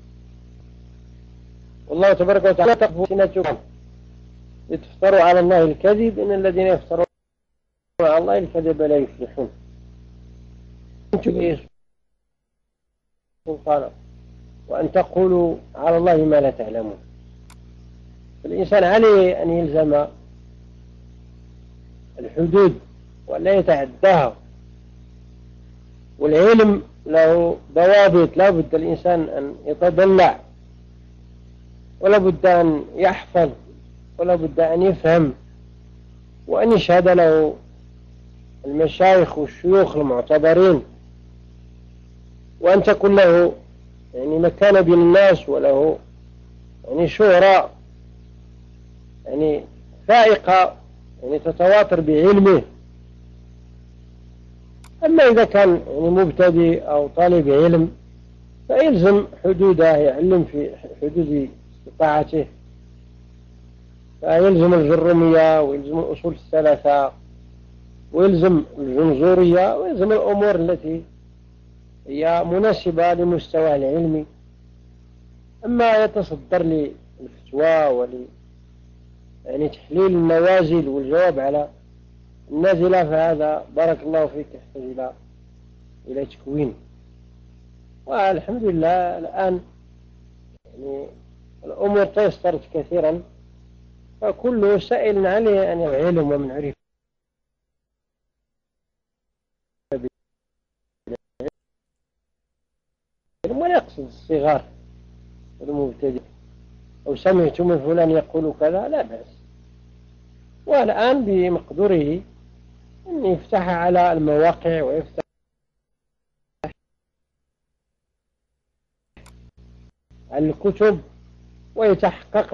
والله تبارك وتعالى: تقفوا سنتكم لتفتروا على الله الكذب، إن الذين يفترون على الله الكذب لا يفلحون. سلطانا وأن تقولوا على الله ما لا تعلمون. الإنسان عليه أن يلزم الحدود ولا يتعداها، والعلم له ضوابط، لا بد الإنسان أن يتضلع، ولا بد أن يحفظ، ولا بد أن يفهم، وأن يشهد له المشايخ والشيوخ المعتبرين، وأن تكون له يعني مكانة بين الناس، وله يعني شهرة يعني فائقة يعني تتواتر بعلمه. أما إذا كان يعني مبتدئ أو طالب علم فيلزم حدوده، يعلم في حدود استطاعته، فيلزم الجرمية ويلزم الأصول الثلاثة ويلزم الجنزورية ويلزم الأمور التي هي مناسبة لمستوى العلمي. أما يتصدر للفتوى يعني تحليل النوازل والجواب على النازلة فهذا بارك الله فيك يحتاج إلى تكوين. والحمد لله الآن يعني الأمور تيسرت كثيرا، فكل سائل عليه أن يعلم ومن عرف ولا يقصد الصغار والمبتدئ. أو سمعت من فلان يقول كذا لا بأس، والآن بمقدوره أن يفتح على المواقع ويفتح الكتب ويتحقق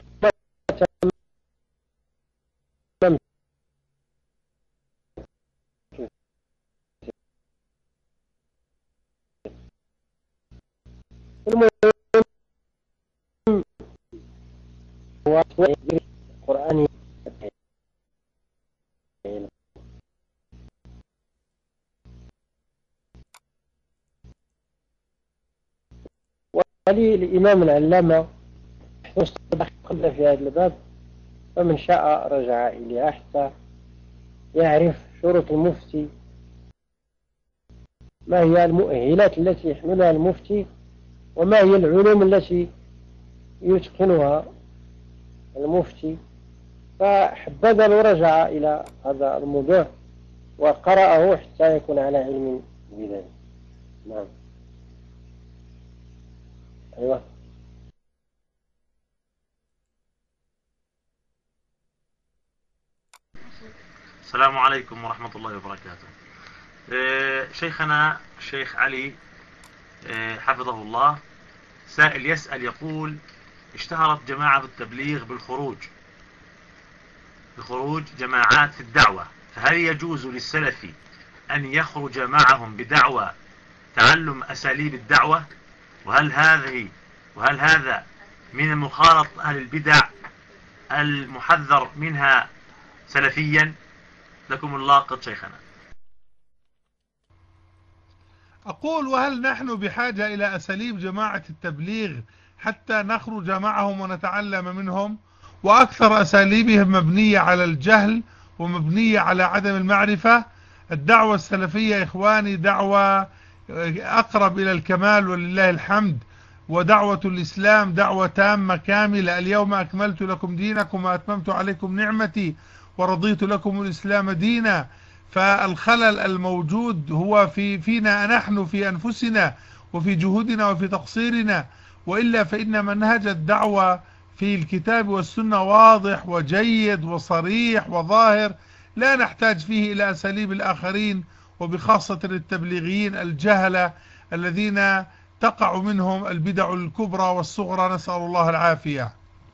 القرآن وللإمام العلامة قبل في هذا الباب، فمن شاء رجع إليها حتى يعرف شروط المفتي، ما هي المؤهلات التي يحملها المفتي، وما هي العلوم التي يتقنها المفتي. فحبذا لو رجع إلى هذا الموضوع وقرأه حتى يكون على علم بذلك. نعم. أيوة. السلام عليكم ورحمة الله وبركاته. شيخنا الشيخ علي حفظه الله سائل يسأل يقول: اشتهرت جماعة التبليغ بخروج جماعات في الدعوة، فهل يجوز للسلفي أن يخرج معهم بدعوى تعلم أساليب الدعوة؟ وهل هذا من مخالطة أهل البدع المحذر منها سلفيا؟ لكم اللاقط شيخنا. أقول: وهل نحن بحاجة إلى أساليب جماعة التبليغ حتى نخرج معهم ونتعلم منهم؟ وأكثر أساليبهم مبنية على الجهل ومبنية على عدم المعرفة. الدعوة السلفية إخواني دعوة أقرب إلى الكمال ولله الحمد، ودعوة الإسلام دعوة تامة كاملة: اليوم أكملت لكم دينكم وأتممت عليكم نعمتي ورضيت لكم الإسلام دينا. فالخلل الموجود هو فينا نحن، في أنفسنا وفي جهودنا وفي تقصيرنا، وإلا فإن منهج الدعوة في الكتاب والسنة واضح وجيد وصريح وظاهر، لا نحتاج فيه إلى أساليب الآخرين، وبخاصة التبليغيين الجهلة الذين تقع منهم البدع الكبرى والصغرى، نسأل الله العافية.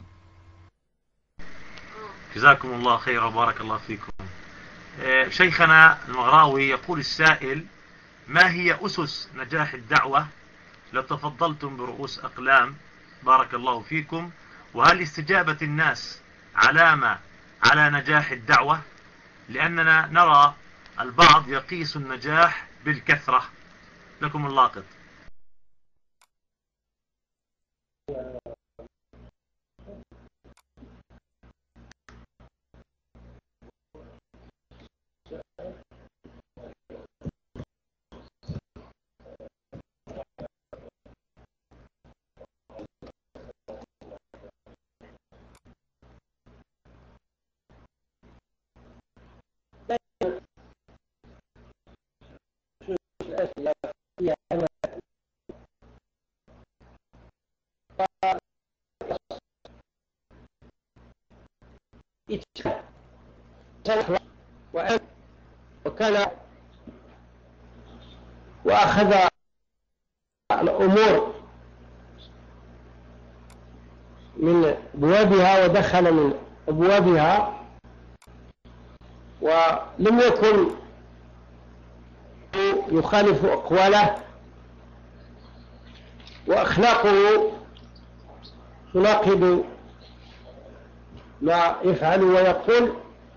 جزاكم الله خيرا وبارك الله فيكم. شيخنا المغراوي يقول السائل: ما هي أسس نجاح الدعوة؟ لو تفضلتم برؤوس أقلام بارك الله فيكم. وهل استجابة الناس علامة على نجاح الدعوة؟ لأننا نرى البعض يقيس النجاح بالكثرة. لكم اللاقط. وكان وأخذ الأمور من بوابها ودخل من أبوابها، ولم يكن يخالف أقواله وأخلاقه تناقض ما يفعل ويقول.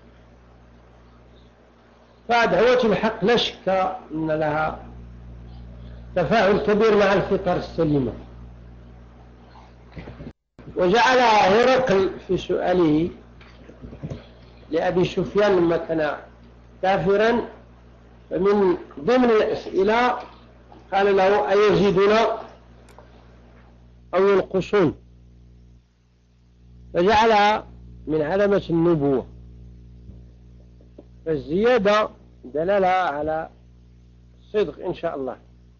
فدعوة الحق لا شك أن لها تفاعل كبير مع الفطر السليمة. وجعلها هرقل في سؤاله لأبي سفيان لما كان كافرا، فمن ضمن الأسئلة قال له: أيزيدون أو ينقصون؟ فجعلها من علامة النبوة، فالزيادة دلالة على الصدق إن شاء الله.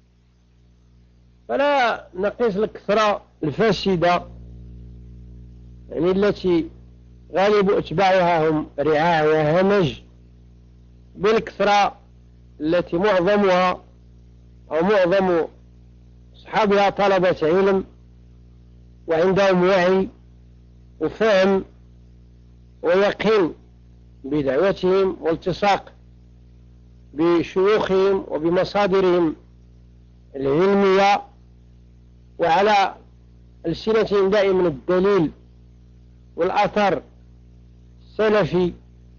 فلا نقيس الكثرة الفاسدة، يعني التي غالب أتباعها هم رعاع وهمج، بالكثرة التي معظمها أو معظم أصحابها طلبة علم وعندهم وعي وفهم ويقين بدعوتهم والتصاق بشيوخهم وبمصادرهم العلمية، وعلى ألسنتهم دائما الدليل والأثر السلفي.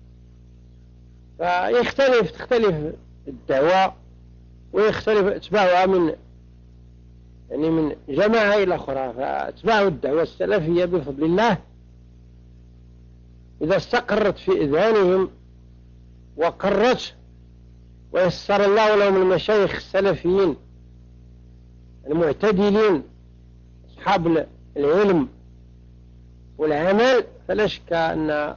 تختلف الدعوة ويختلف أتباعها من جماعة إلى أخرى. فأتباع الدعوة السلفية بفضل الله إذا استقرت في إذهانهم وقرت ويسر الله لهم المشايخ السلفيين المعتدلين أصحاب العلم والعمل، فلا شك أن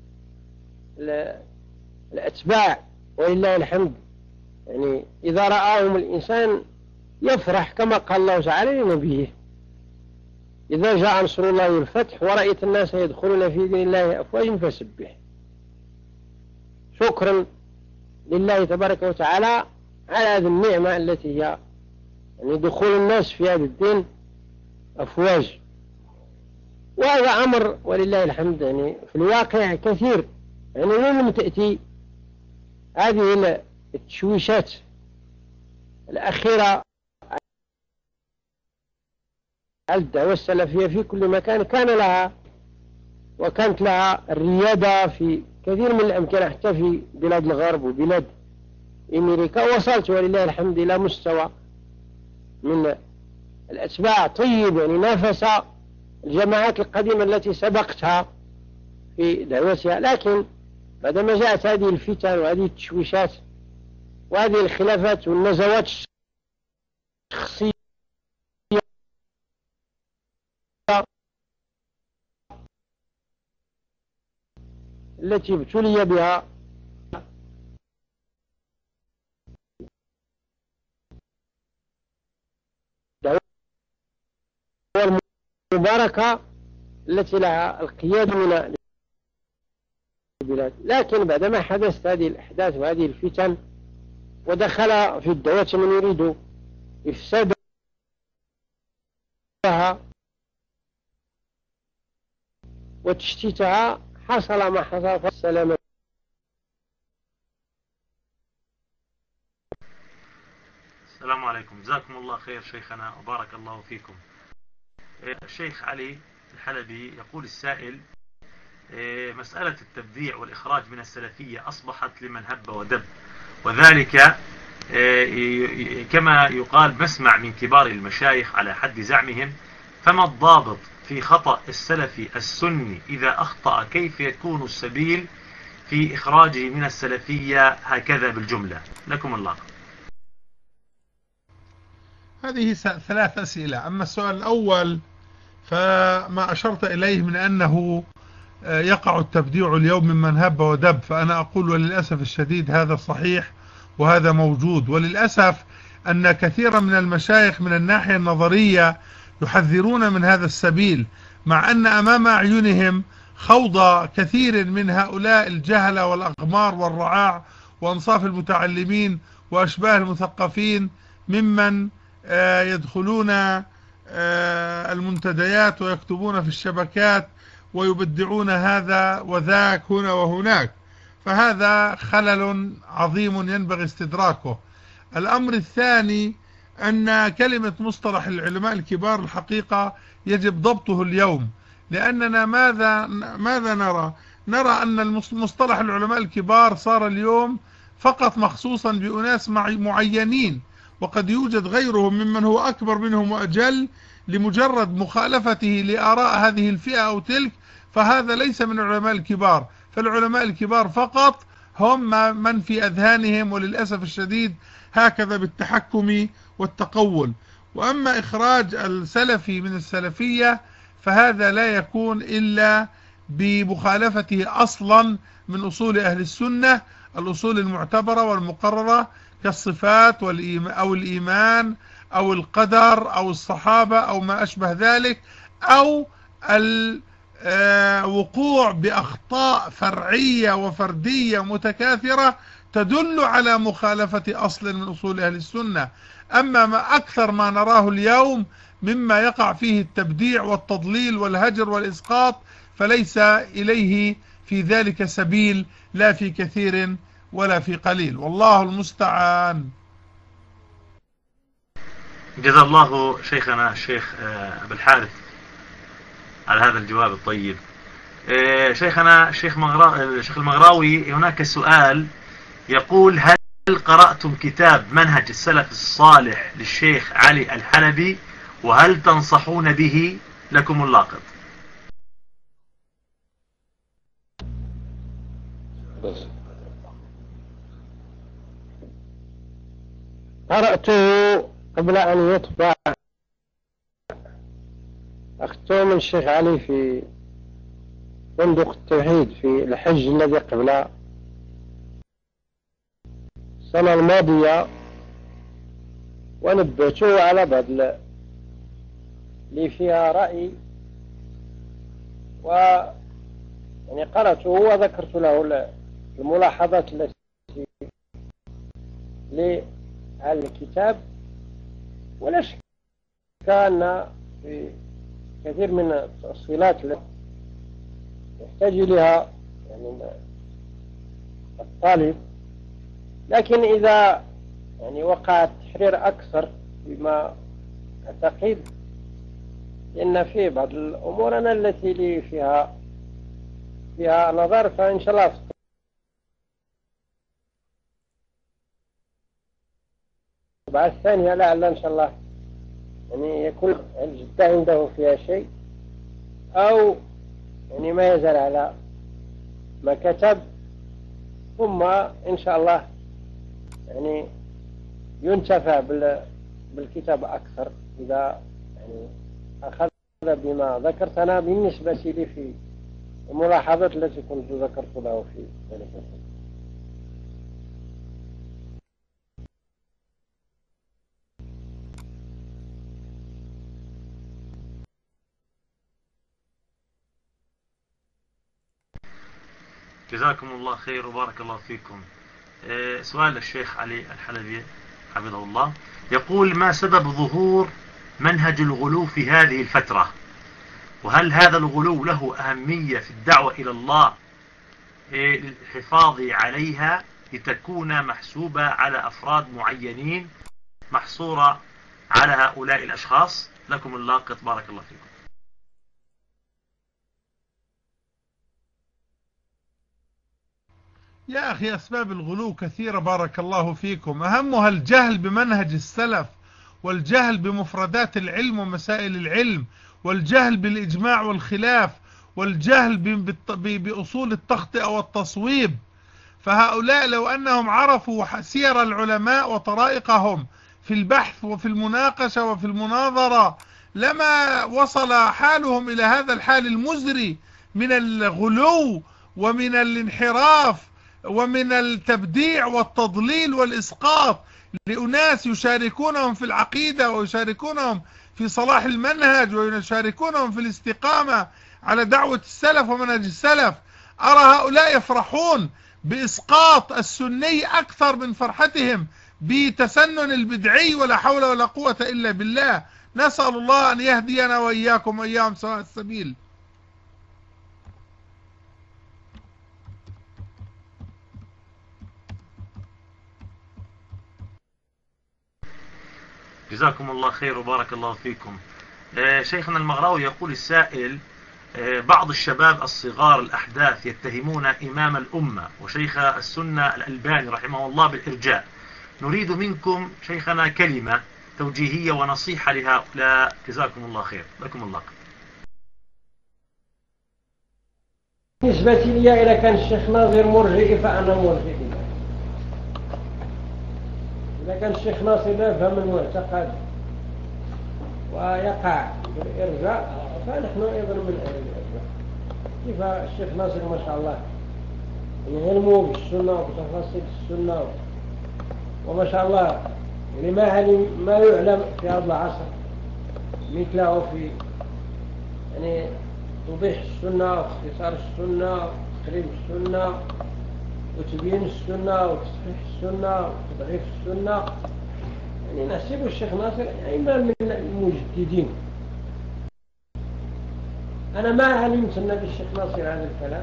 الأتباع ولله الحمد يعني إذا رآهم الإنسان يفرح، كما قال الله تعالى لنبيه: إذا جاء نصر الله والفتح ورأيت الناس يدخلون في دين الله أفواجا فسبح. شكرا لله تبارك وتعالى على هذه النعمة التي هي يعني دخول الناس في هذا الدين أفواج. وهذا أمر ولله الحمد يعني في الواقع كثير. يعني لم تأتي هذه التشويشات الأخيرة الدعوة السلفية في كل مكان كانت لها الريادة في كثير من الأمكنة، حتى في بلاد الغرب وبلاد أمريكا، وصلت ولله الحمد إلى مستوى من الأتباع طيب، يعني نافس الجماعات القديمة التي سبقتها في دعوتها. لكن بعدما جاءت هذه الفتن وهذه التشويشات وهذه الخلافات والنزوات الشخصية التي ابتلي بها الدعوة المباركة التي لها القيادة من البلاد. لكن بعدما حدثت هذه الأحداث وهذه الفتن ودخل في الدعوة من يريد إفسادها وتشتيتها، حصل ما حصل. فالسلام. السلام عليكم، جزاكم الله خير شيخنا وبارك الله فيكم. الشيخ علي الحلبي يقول السائل: مسألة التبديع والإخراج من السلفية أصبحت لمن هب ودب، وذلك كما يقال مسمع من كبار المشايخ على حد زعمهم. فما الضابط في خطأ السلفي السني إذا أخطأ؟ كيف يكون السبيل في إخراجه من السلفية هكذا بالجملة؟ لكم الله. هذه 3 أسئلة. أما السؤال الأول فما أشرت إليه من أنه يقع التبديع اليوم ممن هب ودب، فأنا أقول وللأسف الشديد هذا صحيح وهذا موجود. وللأسف أن كثيرا من المشايخ من الناحية النظرية يحذرون من هذا السبيل، مع أن أمام أعينهم خوض كثير من هؤلاء الجهلة والأغمار والرعاع وأنصاف المتعلمين وأشباه المثقفين ممن يدخلون المنتديات ويكتبون في الشبكات ويبدعون هذا وذاك هنا وهناك، فهذا خلل عظيم ينبغي استدراكه. الأمر الثاني أن كلمة مصطلح العلماء الكبار الحقيقة يجب ضبطه اليوم، لأننا ماذا نرى؟ نرى أن مصطلح العلماء الكبار صار اليوم فقط مخصوصا بأناس معينين، وقد يوجد غيرهم ممن هو أكبر منهم وأجل، لمجرد مخالفته لآراء هذه الفئة أو تلك، فهذا ليس من العلماء الكبار. فالعلماء الكبار فقط هم من في أذهانهم وللأسف الشديد هكذا بالتحكم والتقول. وأما إخراج السلفي من السلفية فهذا لا يكون إلا بمخالفته أصلا من أصول أهل السنة، الأصول المعتبرة والمقررة كالصفات أو الإيمان أو القدر أو الصحابة أو ما أشبه ذلك، أو الوقوع بأخطاء فرعية وفردية متكاثرة تدل على مخالفة أصل من أصول أهل السنة. أما ما أكثر ما نراه اليوم مما يقع فيه التبديع والتضليل والهجر والإسقاط فليس إليه في ذلك سبيل، لا في كثير ولا في قليل، والله المستعان. جزا الله شيخنا الشيخ أبو الحارث على هذا الجواب الطيب. شيخنا الشيخ المغراوي، هناك سؤال يقول: هل قرأتم كتاب منهج السلف الصالح للشيخ علي الحلبي، وهل تنصحون به؟ لكم اللاقط. قرأته قبل أن يطبع، أخذته من الشيخ علي في فندق التوحيد في الحج الذي قبل السنة الماضية، ونبهته على بعض لي فيها رأي، يعني قرأته وذكرت له الملاحظات التي على الكتاب، ولا شك أن في كثير من التفصيلات التي يحتاج إليها يعني الطالب، لكن إذا يعني وقع التحرير أكثر بما أعتقد، لأن في بعض الأمور أنا التي لي فيها نظر، فإن شاء الله الطبعة الثانية لعل إن شاء الله يعني يكون الجدة عنده فيها شيء، أو يعني ما يزال على ما كتب، ثم إن شاء الله يعني ينتفع بالكتاب أكثر إذا يعني أخذ بما ذكرت أنا بالنسبة لي في الملاحظات التي كنت ذكرت له في ذلك الكتاب. جزاكم الله خير وبارك الله فيكم. سؤال الشيخ علي الحلبي حفظه الله يقول: ما سبب ظهور منهج الغلو في هذه الفترة؟ وهل هذا الغلو له أهمية في الدعوة إلى الله للحفاظ عليها لتكون محسوبة على أفراد معينين محصورة على هؤلاء الأشخاص؟ لكم اللاقط، بارك الله فيكم. يا أخي أسباب الغلو كثيرة بارك الله فيكم، أهمها الجهل بمنهج السلف، والجهل بمفردات العلم ومسائل العلم، والجهل بالإجماع والخلاف، والجهل بأصول التخطئة والتصويب. فهؤلاء لو أنهم عرفوا سير العلماء وطرائقهم في البحث وفي المناقشة وفي المناظرة لما وصل حالهم إلى هذا الحال المزري من الغلو ومن الانحراف ومن التبديع والتضليل والإسقاط لأناس يشاركونهم في العقيدة ويشاركونهم في صلاح المنهج ويشاركونهم في الاستقامة على دعوة السلف ومنهج السلف. أرى هؤلاء يفرحون بإسقاط السني أكثر من فرحتهم بتسنن البدعي، ولا حول ولا قوة إلا بالله. نسأل الله أن يهدينا وإياكم وإياهم سواء السبيل. جزاكم الله خير وبارك الله فيكم. شيخنا المغراوي يقول السائل: بعض الشباب الصغار الأحداث يتهمون إمام الأمة وشيخ السنة الألباني رحمه الله بالإرجاء. نريد منكم شيخنا كلمة توجيهية ونصيحة لهؤلاء، جزاكم الله خير. لكم الله. بالنسبة لي إذا كان الشيخ ناصر مرجئ فأنا مرجئ. إذا كان الشيخ ناصر لا يفهم المعتقد ويقع بالإرجاء فنحن أيضا من أهل الإرجاء. كيف الشيخ ناصر ما شاء الله يعني علمه بالسنة وبتفاصيل السنة وما شاء الله يعني ما يعلم في هذا العصر مثله في يعني توضيح السنة واختصار السنة وتقريب السنة وتبيين السنة وتصحيح السنة وتضعيف السنة. يعني نحسب الشيخ ناصر إمام من المجددين. أنا ما علمت أن الشيخ ناصر هذا الكلام،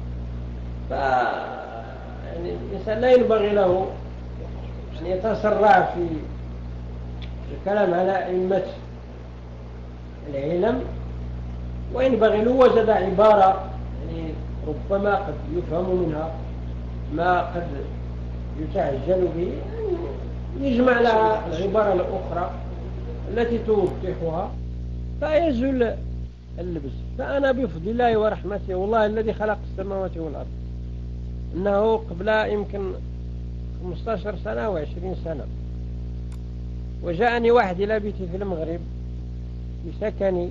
يعني الإنسان لا ينبغي له أن يتسرع في الكلام على أئمة العلم، وينبغي له وجد عبارة يعني ربما قد يفهم منها ما قد يتعجل به، يجمع لها العبارة الأخرى التي توضحها فيزول اللبس. فأنا بفضل الله ورحمته والله الذي خلق السماوات والأرض إنه قبل يمكن 15 سنة و20 سنة وجاءني واحد إلى بيتي في المغرب في سكني،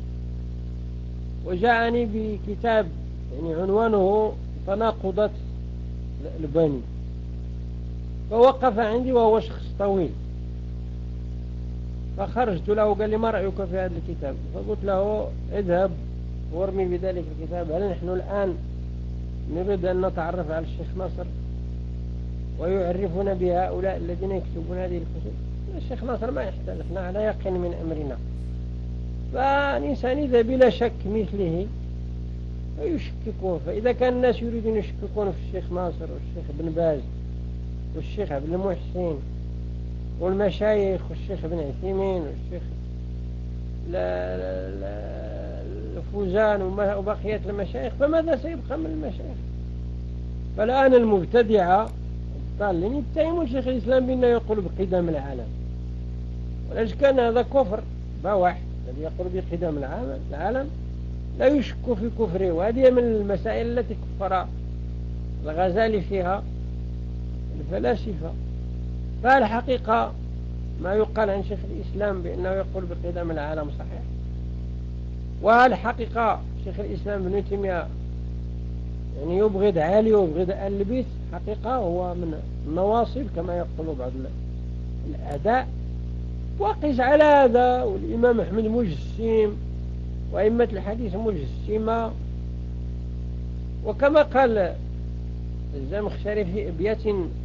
وجاءني بكتاب يعني عنوانه تناقضات الباني، فوقف عندي وهو شخص طويل، فخرجت له وقال لي: ما رأيك في هذا الكتاب؟ فقلت له: اذهب وارمي بذلك الكتاب. هل نحن الآن نريد أن نتعرف على الشيخ ناصر ويعرفون بهؤلاء الذين يكتبون هذه الكتب؟ الشيخ ناصر ما يحتاج، نحن على يقين من أمرنا. فالإنسان إذا بلا شك مثله ويشككون، فإذا كان الناس يريدون يشككون في الشيخ ناصر والشيخ بن باز والشيخ عبد المحسن والمشايخ والشيخ ابن عثيمين والشيخ الفوزان وبقية المشايخ، فماذا سيبقى من المشايخ؟ فالآن المبتدعة الضالين يتهمون شيخ الإسلام بأنه يقول بقدم العالم، وليش كان هذا كفر بواح الذي يقول بقدم العالم لا يشك في كفره. وهذه من المسائل التي كفر الغزالي فيها الفلاسفة. فالحقيقة ما يقال عن شيخ الإسلام بأنه يقول بقدم العالم صحيح، والحقيقة شيخ الإسلام ابن تيمية يعني يبغض علي ويبغض آل البيت، حقيقة هو من النواصب كما يقول بعض الأعداء. وقس على هذا والإمام أحمد مجسم وأئمة الحديث مجسمة، وكما قال الزمخشري في أبيات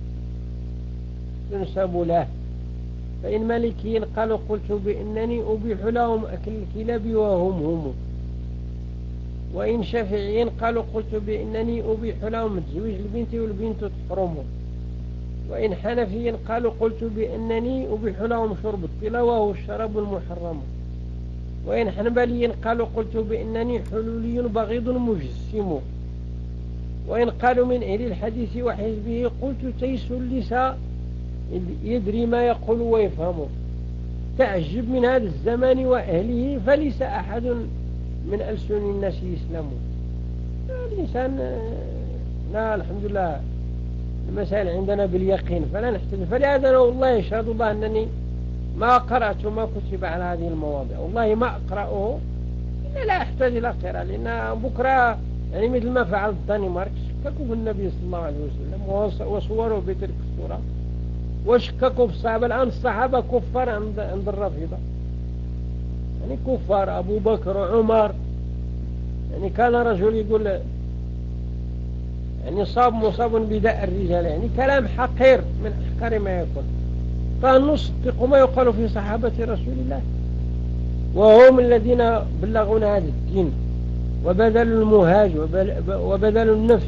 تنسب له: فإن مالكيين قالوا قلت بأنني أبيح لهم أكل الكلاب وهم وإن شافعيين قالوا قلت بأنني أبيح لهم تزويج البنت والبنت تحرم، وإن حنفيين قالوا قلت بأنني أبيح لهم شرب التلاوة والشراب المحرم، وإن حنبليين قالوا قلت بأنني حلولي بغيض مجسم، وإن قالوا من أهل الحديث وحزبه قلت تيس اللسان يدري ما يقول ويفهمه. تعجب من هذا الزمان وأهله فليس أحد من ألسن الناس يسلمون. الإنسان الحمد لله المسائل عندنا باليقين فلا نحتاج. فلهذا أنا والله يشهد الله أنني ما قرأت ما كتب على هذه المواضيع، والله ما أقرأه إلا لا أحتاج إلى قراءة، لأن بكرة يعني مثل ما فعل الدنمارك شككوا في النبي صلى الله عليه وسلم وصوروا بتلك الصورة وشككوا في الصحابة. الآن الصحابة كفار عند الرافضة، يعني كفار. أبو بكر وعمر يعني كان رجل يقول يعني مصاب بداء الرجال، يعني كلام حقير من أحقر ما يكون. فنصدق ما يقال في صحابة رسول الله، وهم الذين بلغونا هذا الدين وبذلوا المهاج وبذلوا النفس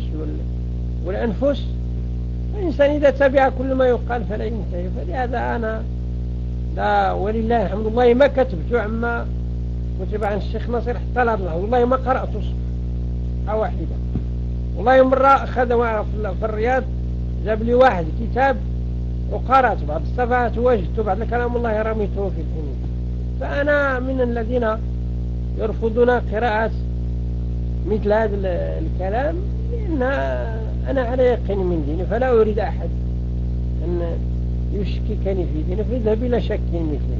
والأنفس. الإنسان إذا تبع كل ما يقال فلا ينتهي. فلهذا أنا لا ولله الحمد، والله ما كتبته عما كتب عن الشيخ نصير حتى لا الله، والله ما قرأته صفحة واحدة. والله مرة أخذ في الرياض جاب لي واحد كتاب وقرأت بعض الصفحات ووجدت بعض الكلام والله رميته في الحين. فأنا من الذين يرفضون قراءة مثل هذا الكلام، لأن أنا على يقين من ديني، فلا أريد أحد أن يشككني في ديني، فاذهب بلا شك مثلي.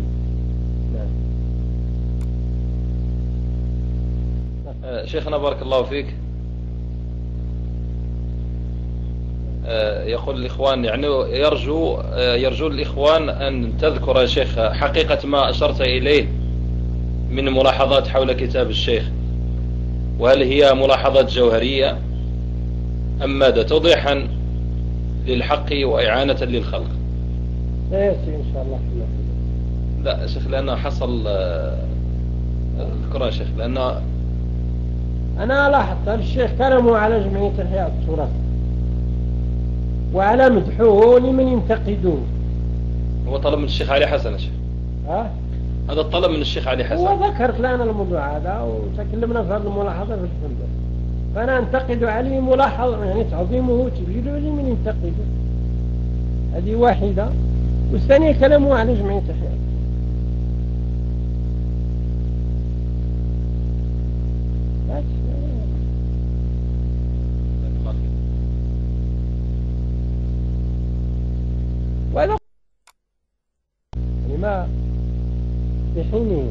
شيخنا بارك الله فيك، يقول الإخوان يعني يرجو الإخوان أن تذكر يا شيخ حقيقة ما أشرت إليه من ملاحظات حول كتاب الشيخ، وهل هي ملاحظات جوهرية أم ماذا، توضيحا للحق وإعانة للخلق. سيأتي إن شاء الله. لا يا شيخ لأنه حصل اذكرها يا شيخ، لأنه أنا لاحظت الشيخ كلامه على جمعية الحياة التراث وعلى مدحوه لمن ينتقدوه. هو طلب من الشيخ علي حسن يا شيخ. هذا الطلب من الشيخ علي حسن. وذكرت لنا الموضوع هذا وتكلمنا في هذه الملاحظة في الفندق، فأنا أنتقد عليه ملاحظة يعني تعظيمه وتبجيله لمن ينتقده، هذه واحدة. والثانية كلامه على جمعية الحياة. وهذا يعني ما في حينه.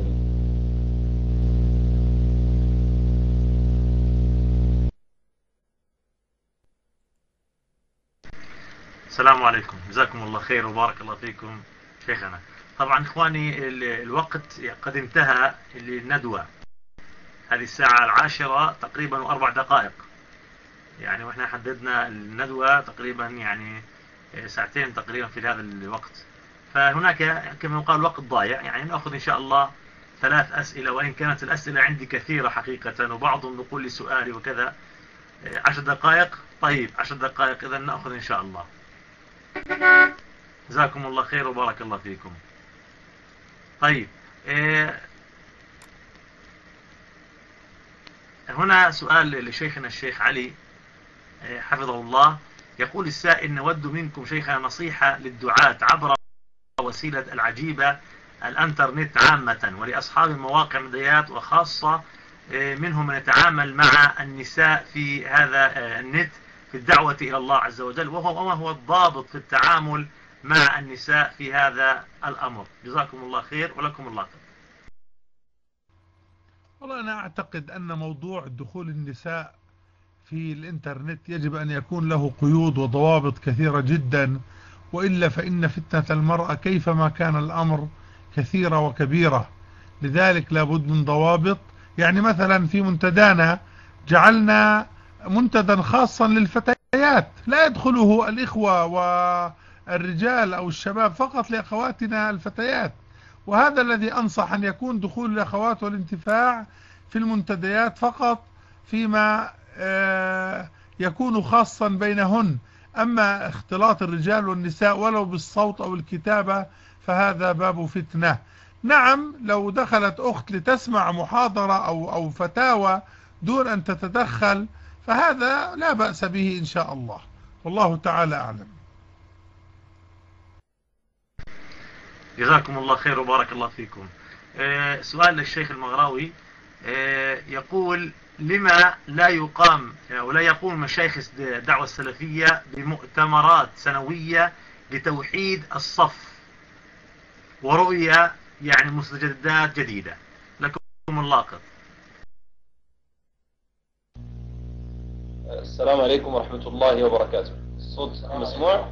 السلام عليكم، جزاكم الله خير وبارك الله فيكم شيخنا. طبعا إخواني الوقت قد انتهى للندوة، هذه الساعة 10 تقريبا و4 دقائق يعني، وإحنا حددنا الندوة تقريبا يعني ساعتين تقريبا في هذا الوقت، فهناك كما يقال وقت ضايع يعني. نأخذ إن شاء الله 3 أسئلة، وإن كانت الأسئلة عندي كثيرة حقيقة وبعضهم يقول لي سؤالي وكذا. 10 دقائق، طيب 10 دقائق إذا نأخذ إن شاء الله. جزاكم الله خير وبارك الله فيكم. طيب هنا سؤال لشيخنا الشيخ علي حفظه الله. يقول السائل: نود منكم شيخنا نصيحة للدعاة عبر وسيلة العجيبة الانترنت عامة، ولأصحاب المواقع المديات، وخاصة منهم من يتعامل مع النساء في هذا النت في الدعوة إلى الله عز وجل، وما هو الضابط في التعامل مع النساء في هذا الأمر؟ جزاكم الله خير ولكم الله خير. والله أنا أعتقد أن موضوع دخول النساء في الإنترنت يجب أن يكون له قيود وضوابط كثيرة جدا، وإلا فإن فتنة المرأة كيفما كان الأمر كثيرة وكبيرة، لذلك لابد من ضوابط. يعني مثلا في منتدانا جعلنا منتدى خاصا للفتيات لا يدخله الإخوة والرجال أو الشباب، فقط لأخواتنا الفتيات، وهذا الذي أنصح أن يكون دخول الأخوات والانتفاع في المنتديات فقط فيما يكون خاصا بينهن. أما اختلاط الرجال والنساء ولو بالصوت أو الكتابة فهذا باب فتنة. نعم لو دخلت أخت لتسمع محاضرة أو فتاوى دون أن تتدخل فهذا لا بأس به إن شاء الله، والله تعالى أعلم. جزاكم الله خير وبارك الله فيكم. سؤال للشيخ المغراوي، يقول: لما لا يقام ولا يقوم مشايخ الدعوة السلفية بمؤتمرات سنوية لتوحيد الصف ورؤية يعني مستجدات جديدة؟ لكم اللاقط. السلام عليكم ورحمة الله وبركاته. الصوت مسموع؟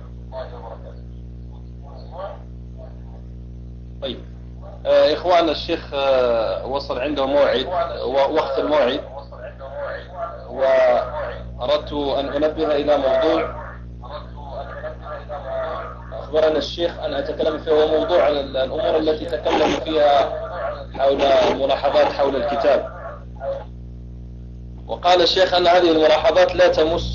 طيب إخواننا الشيخ وصل عنده موعد ووقت الموعد، وأردت أن أنبه إلى موضوع أخبرنا الشيخ أن أتكلم فيه، هو موضوع الأمور التي تكلم فيها حول الملاحظات حول الكتاب. وقال الشيخ أن هذه الملاحظات لا تمس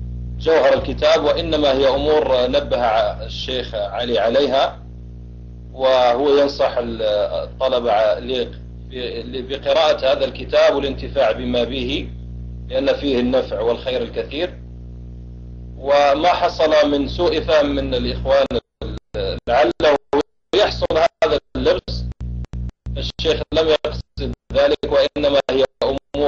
بجوهر الكتاب، وإنما هي أمور نبه الشيخ علي عليها، وهو ينصح الطلبة بقراءة هذا الكتاب والانتفاع بما به، لأن فيه النفع والخير الكثير. وما حصل من سوء فهم من الإخوان لعله يحصل هذا اللبس، الشيخ لم يقصد ذلك، وإنما هي أمور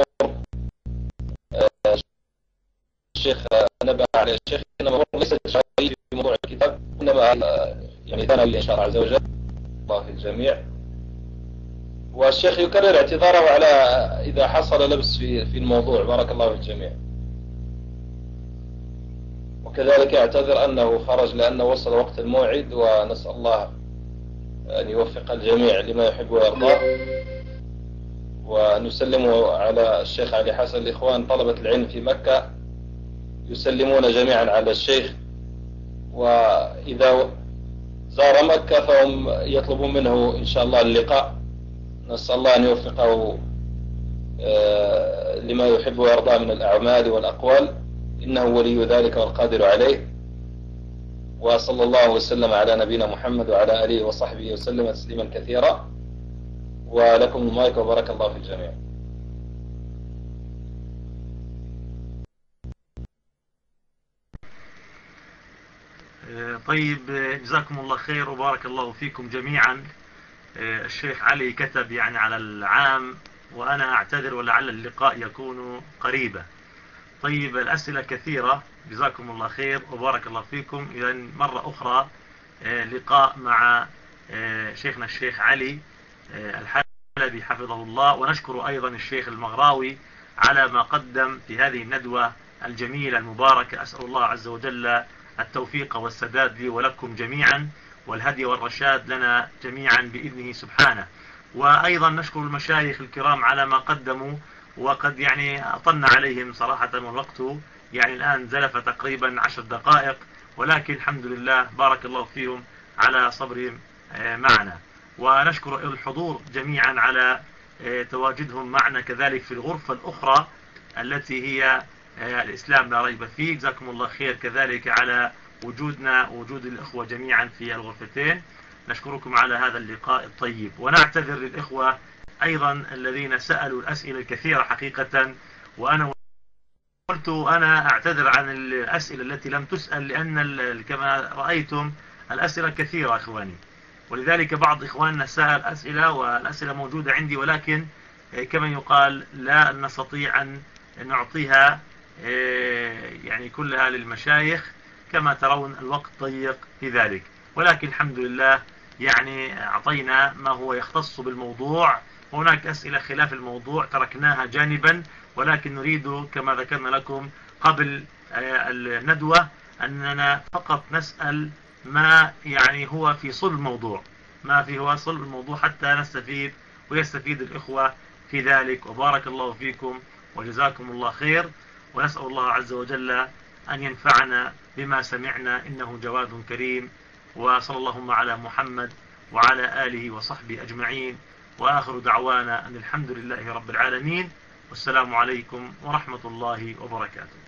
الشيخ نبه عليه الشيخ، إنما ليست شرعية في موضوع الكتاب، إنما يعني ثانوية إن شاء الله عز وجل. الله في الجميع. والشيخ يكرر اعتذاره على إذا حصل لبس في الموضوع. بارك الله في الجميع. وكذلك اعتذر أنه خرج لأنه وصل وقت الموعد، ونسأل الله أن يوفق الجميع لما يحب ويرضاه. ونسلمه على الشيخ علي حسن. الإخوان طلبة العلم في مكة يسلمون جميعا على الشيخ، وإذا زار مكة فهم يطلبون منه إن شاء الله اللقاء. نسأل الله أن يوفقه لما يحب ويرضى من الأعمال والأقوال، إنه ولي ذلك والقادر عليه. وصلى الله وسلم على نبينا محمد وعلى آله وصحبه وسلم تسليما كثيرا. ولكم المايك وبارك الله في الجميع. طيب، جزاكم الله خير وبارك الله فيكم جميعا. الشيخ علي كتب يعني على العام، وأنا أعتذر ولعل اللقاء يكون قريبا. طيب، الأسئلة كثيرة، جزاكم الله خير وبارك الله فيكم. إذا مرة أخرى لقاء مع شيخنا الشيخ علي الحلبي حفظه الله، ونشكر أيضا الشيخ المغراوي على ما قدم في هذه الندوة الجميلة المباركة. أسأل الله عز وجل التوفيق والسداد لي ولكم جميعا، والهدي والرشاد لنا جميعا بإذنه سبحانه. وأيضا نشكر المشايخ الكرام على ما قدموا، وقد يعني أطلنا عليهم صراحة، والوقت يعني الآن زلف تقريبا 10 دقائق، ولكن الحمد لله بارك الله فيهم على صبرهم معنا. ونشكر الحضور جميعا على تواجدهم معنا كذلك في الغرفة الأخرى التي هي الإسلام لا ريب فيه. جزاكم الله خير كذلك على وجودنا ووجود الإخوة جميعا في الغرفتين. نشكركم على هذا اللقاء الطيب، ونعتذر للإخوة أيضا الذين سألوا الأسئلة الكثيرة حقيقة. وأنا قلت أنا أعتذر عن الأسئلة التي لم تسأل، لأن كما رأيتم الأسئلة كثيرة إخواني، ولذلك بعض إخواننا سأل أسئلة والأسئلة موجودة عندي، ولكن كما يقال لا نستطيع أن نعطيها يعني كلها للمشايخ، كما ترون الوقت ضيق في ذلك. ولكن الحمد لله يعني أعطينا ما هو يختص بالموضوع. هناك أسئلة خلاف الموضوع تركناها جانبا، ولكن نريد كما ذكرنا لكم قبل الندوة أننا فقط نسأل ما يعني هو في صلب الموضوع، ما في هو صلب الموضوع، حتى نستفيد ويستفيد الإخوة في ذلك. وبارك الله فيكم وجزاكم الله خير، ونسأل الله عز وجل أن ينفعنا بما سمعنا، إنه جواد كريم. وصلى اللهم على محمد وعلى آله وصحبه أجمعين، وآخر دعوانا أن الحمد لله رب العالمين، والسلام عليكم ورحمة الله وبركاته.